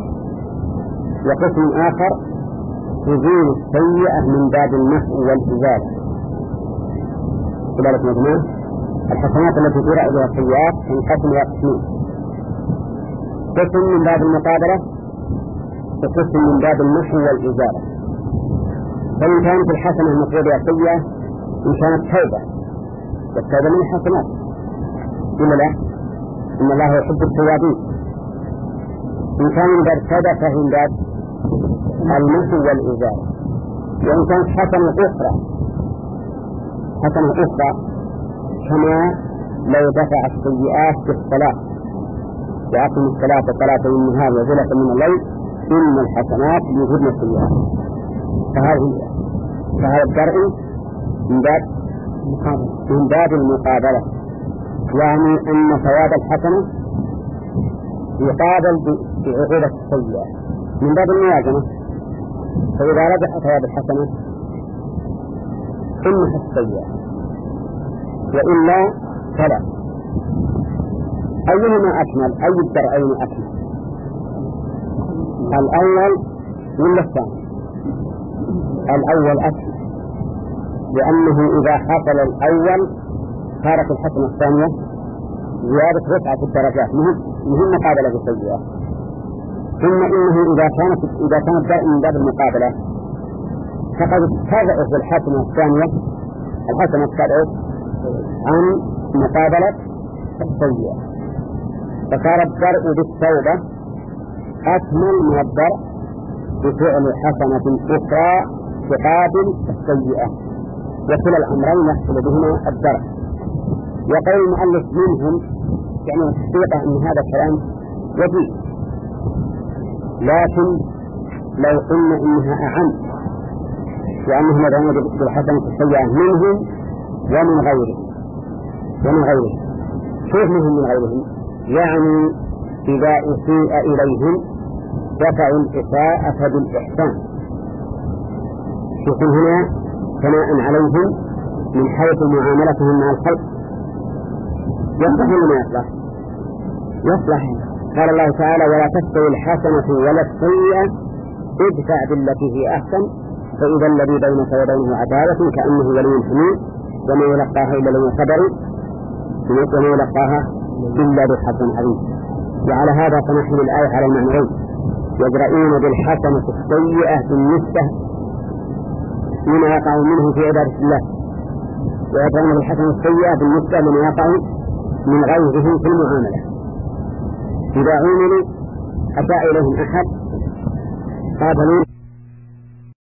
وقسم آخر تزيل السيئة من باب المحو والإزالة. كذلك مجموع الحسنات التي ترى إلى السيئات تنقسم إلى قسمين: قسم من باب المقابلة وقسم من باب المحو والإزالة. فإن كانت الحسنة المفروض بها سيئة إن كانت توبة، والتوبة من الحسنات إلا لا، إن الله يحب التوابين. إن كان من باب التوبة فهي من باب المحو والإزالة. وإن كانت حسنة أخرى حسنة أخرى كما لو دفع السيئات بالصلاة وأقم الصلاة صلاة النهار وزلة من الليل إن الحسنات يذهبن السيئات. فهذه فهذا الدرء من باب من باب المقابلة، يعني أن ثواب الحسنة يقابل بعقوبة السيئة من باب الموازنة. فإذا رجع ثواب الحسنة إنها السيئة وإلا فلا. أيهما أكمل؟ أي الدرعين أكمل؟ الأول ولا الثاني؟ الأول أكمل، لأنه إذا حصل الأول صارت الحسنة الثانية زيادة رفعة في الدرجات مهم مقابلة بالسيئة. ثم إنه إذا كانت إذا كانت من باب المقابلة فقد ابتدأت الحسنة الثانية الحسنة ابتدأت عن مقابلة السيئة، فصار الدرء بالتوبة أكمل من الدرء بفعل حسنة أخرى تقابل السيئة، وكلا الأمرين يحصل بهما الدرء. وقول المؤلف منهم يعني الحقيقة أن هذا الكلام وجيه، لكن لو قلنا إنها أعم وأنهم يدعون بالحسنة السيئة منهم ومن غيرهم ومن غيرهم كيف منهم من غيرهم؟ يعني إذا أسيء إليهم دفعوا الإساءة بالإحسان، يكون هنا ثناء عليهم من حيث معاملتهم مع الخلق. يصلح ولا ما يصلح؟ يصلح. قال الله تعالى: ولا تستوي الحسنة ولا السيئة ادفع بالتي هي أحسن فإذا الذي بينك وبينه عداوة كأنه ولي حميد وما يلقاها إلا الذين صبروا وما يلقاها إلا ذو حظ عظيم. وعلى هذا فنحمل الآية على المعنيين: يجرؤون بالحسنة السيئة بالنسبة لما يقع منه في عبادة الله، ويجرؤون بالحسنة السيئة بالنسبة لما يقع من غيرهم في المعاملة. إذا عملوا أتى إليهم أحد قابلوا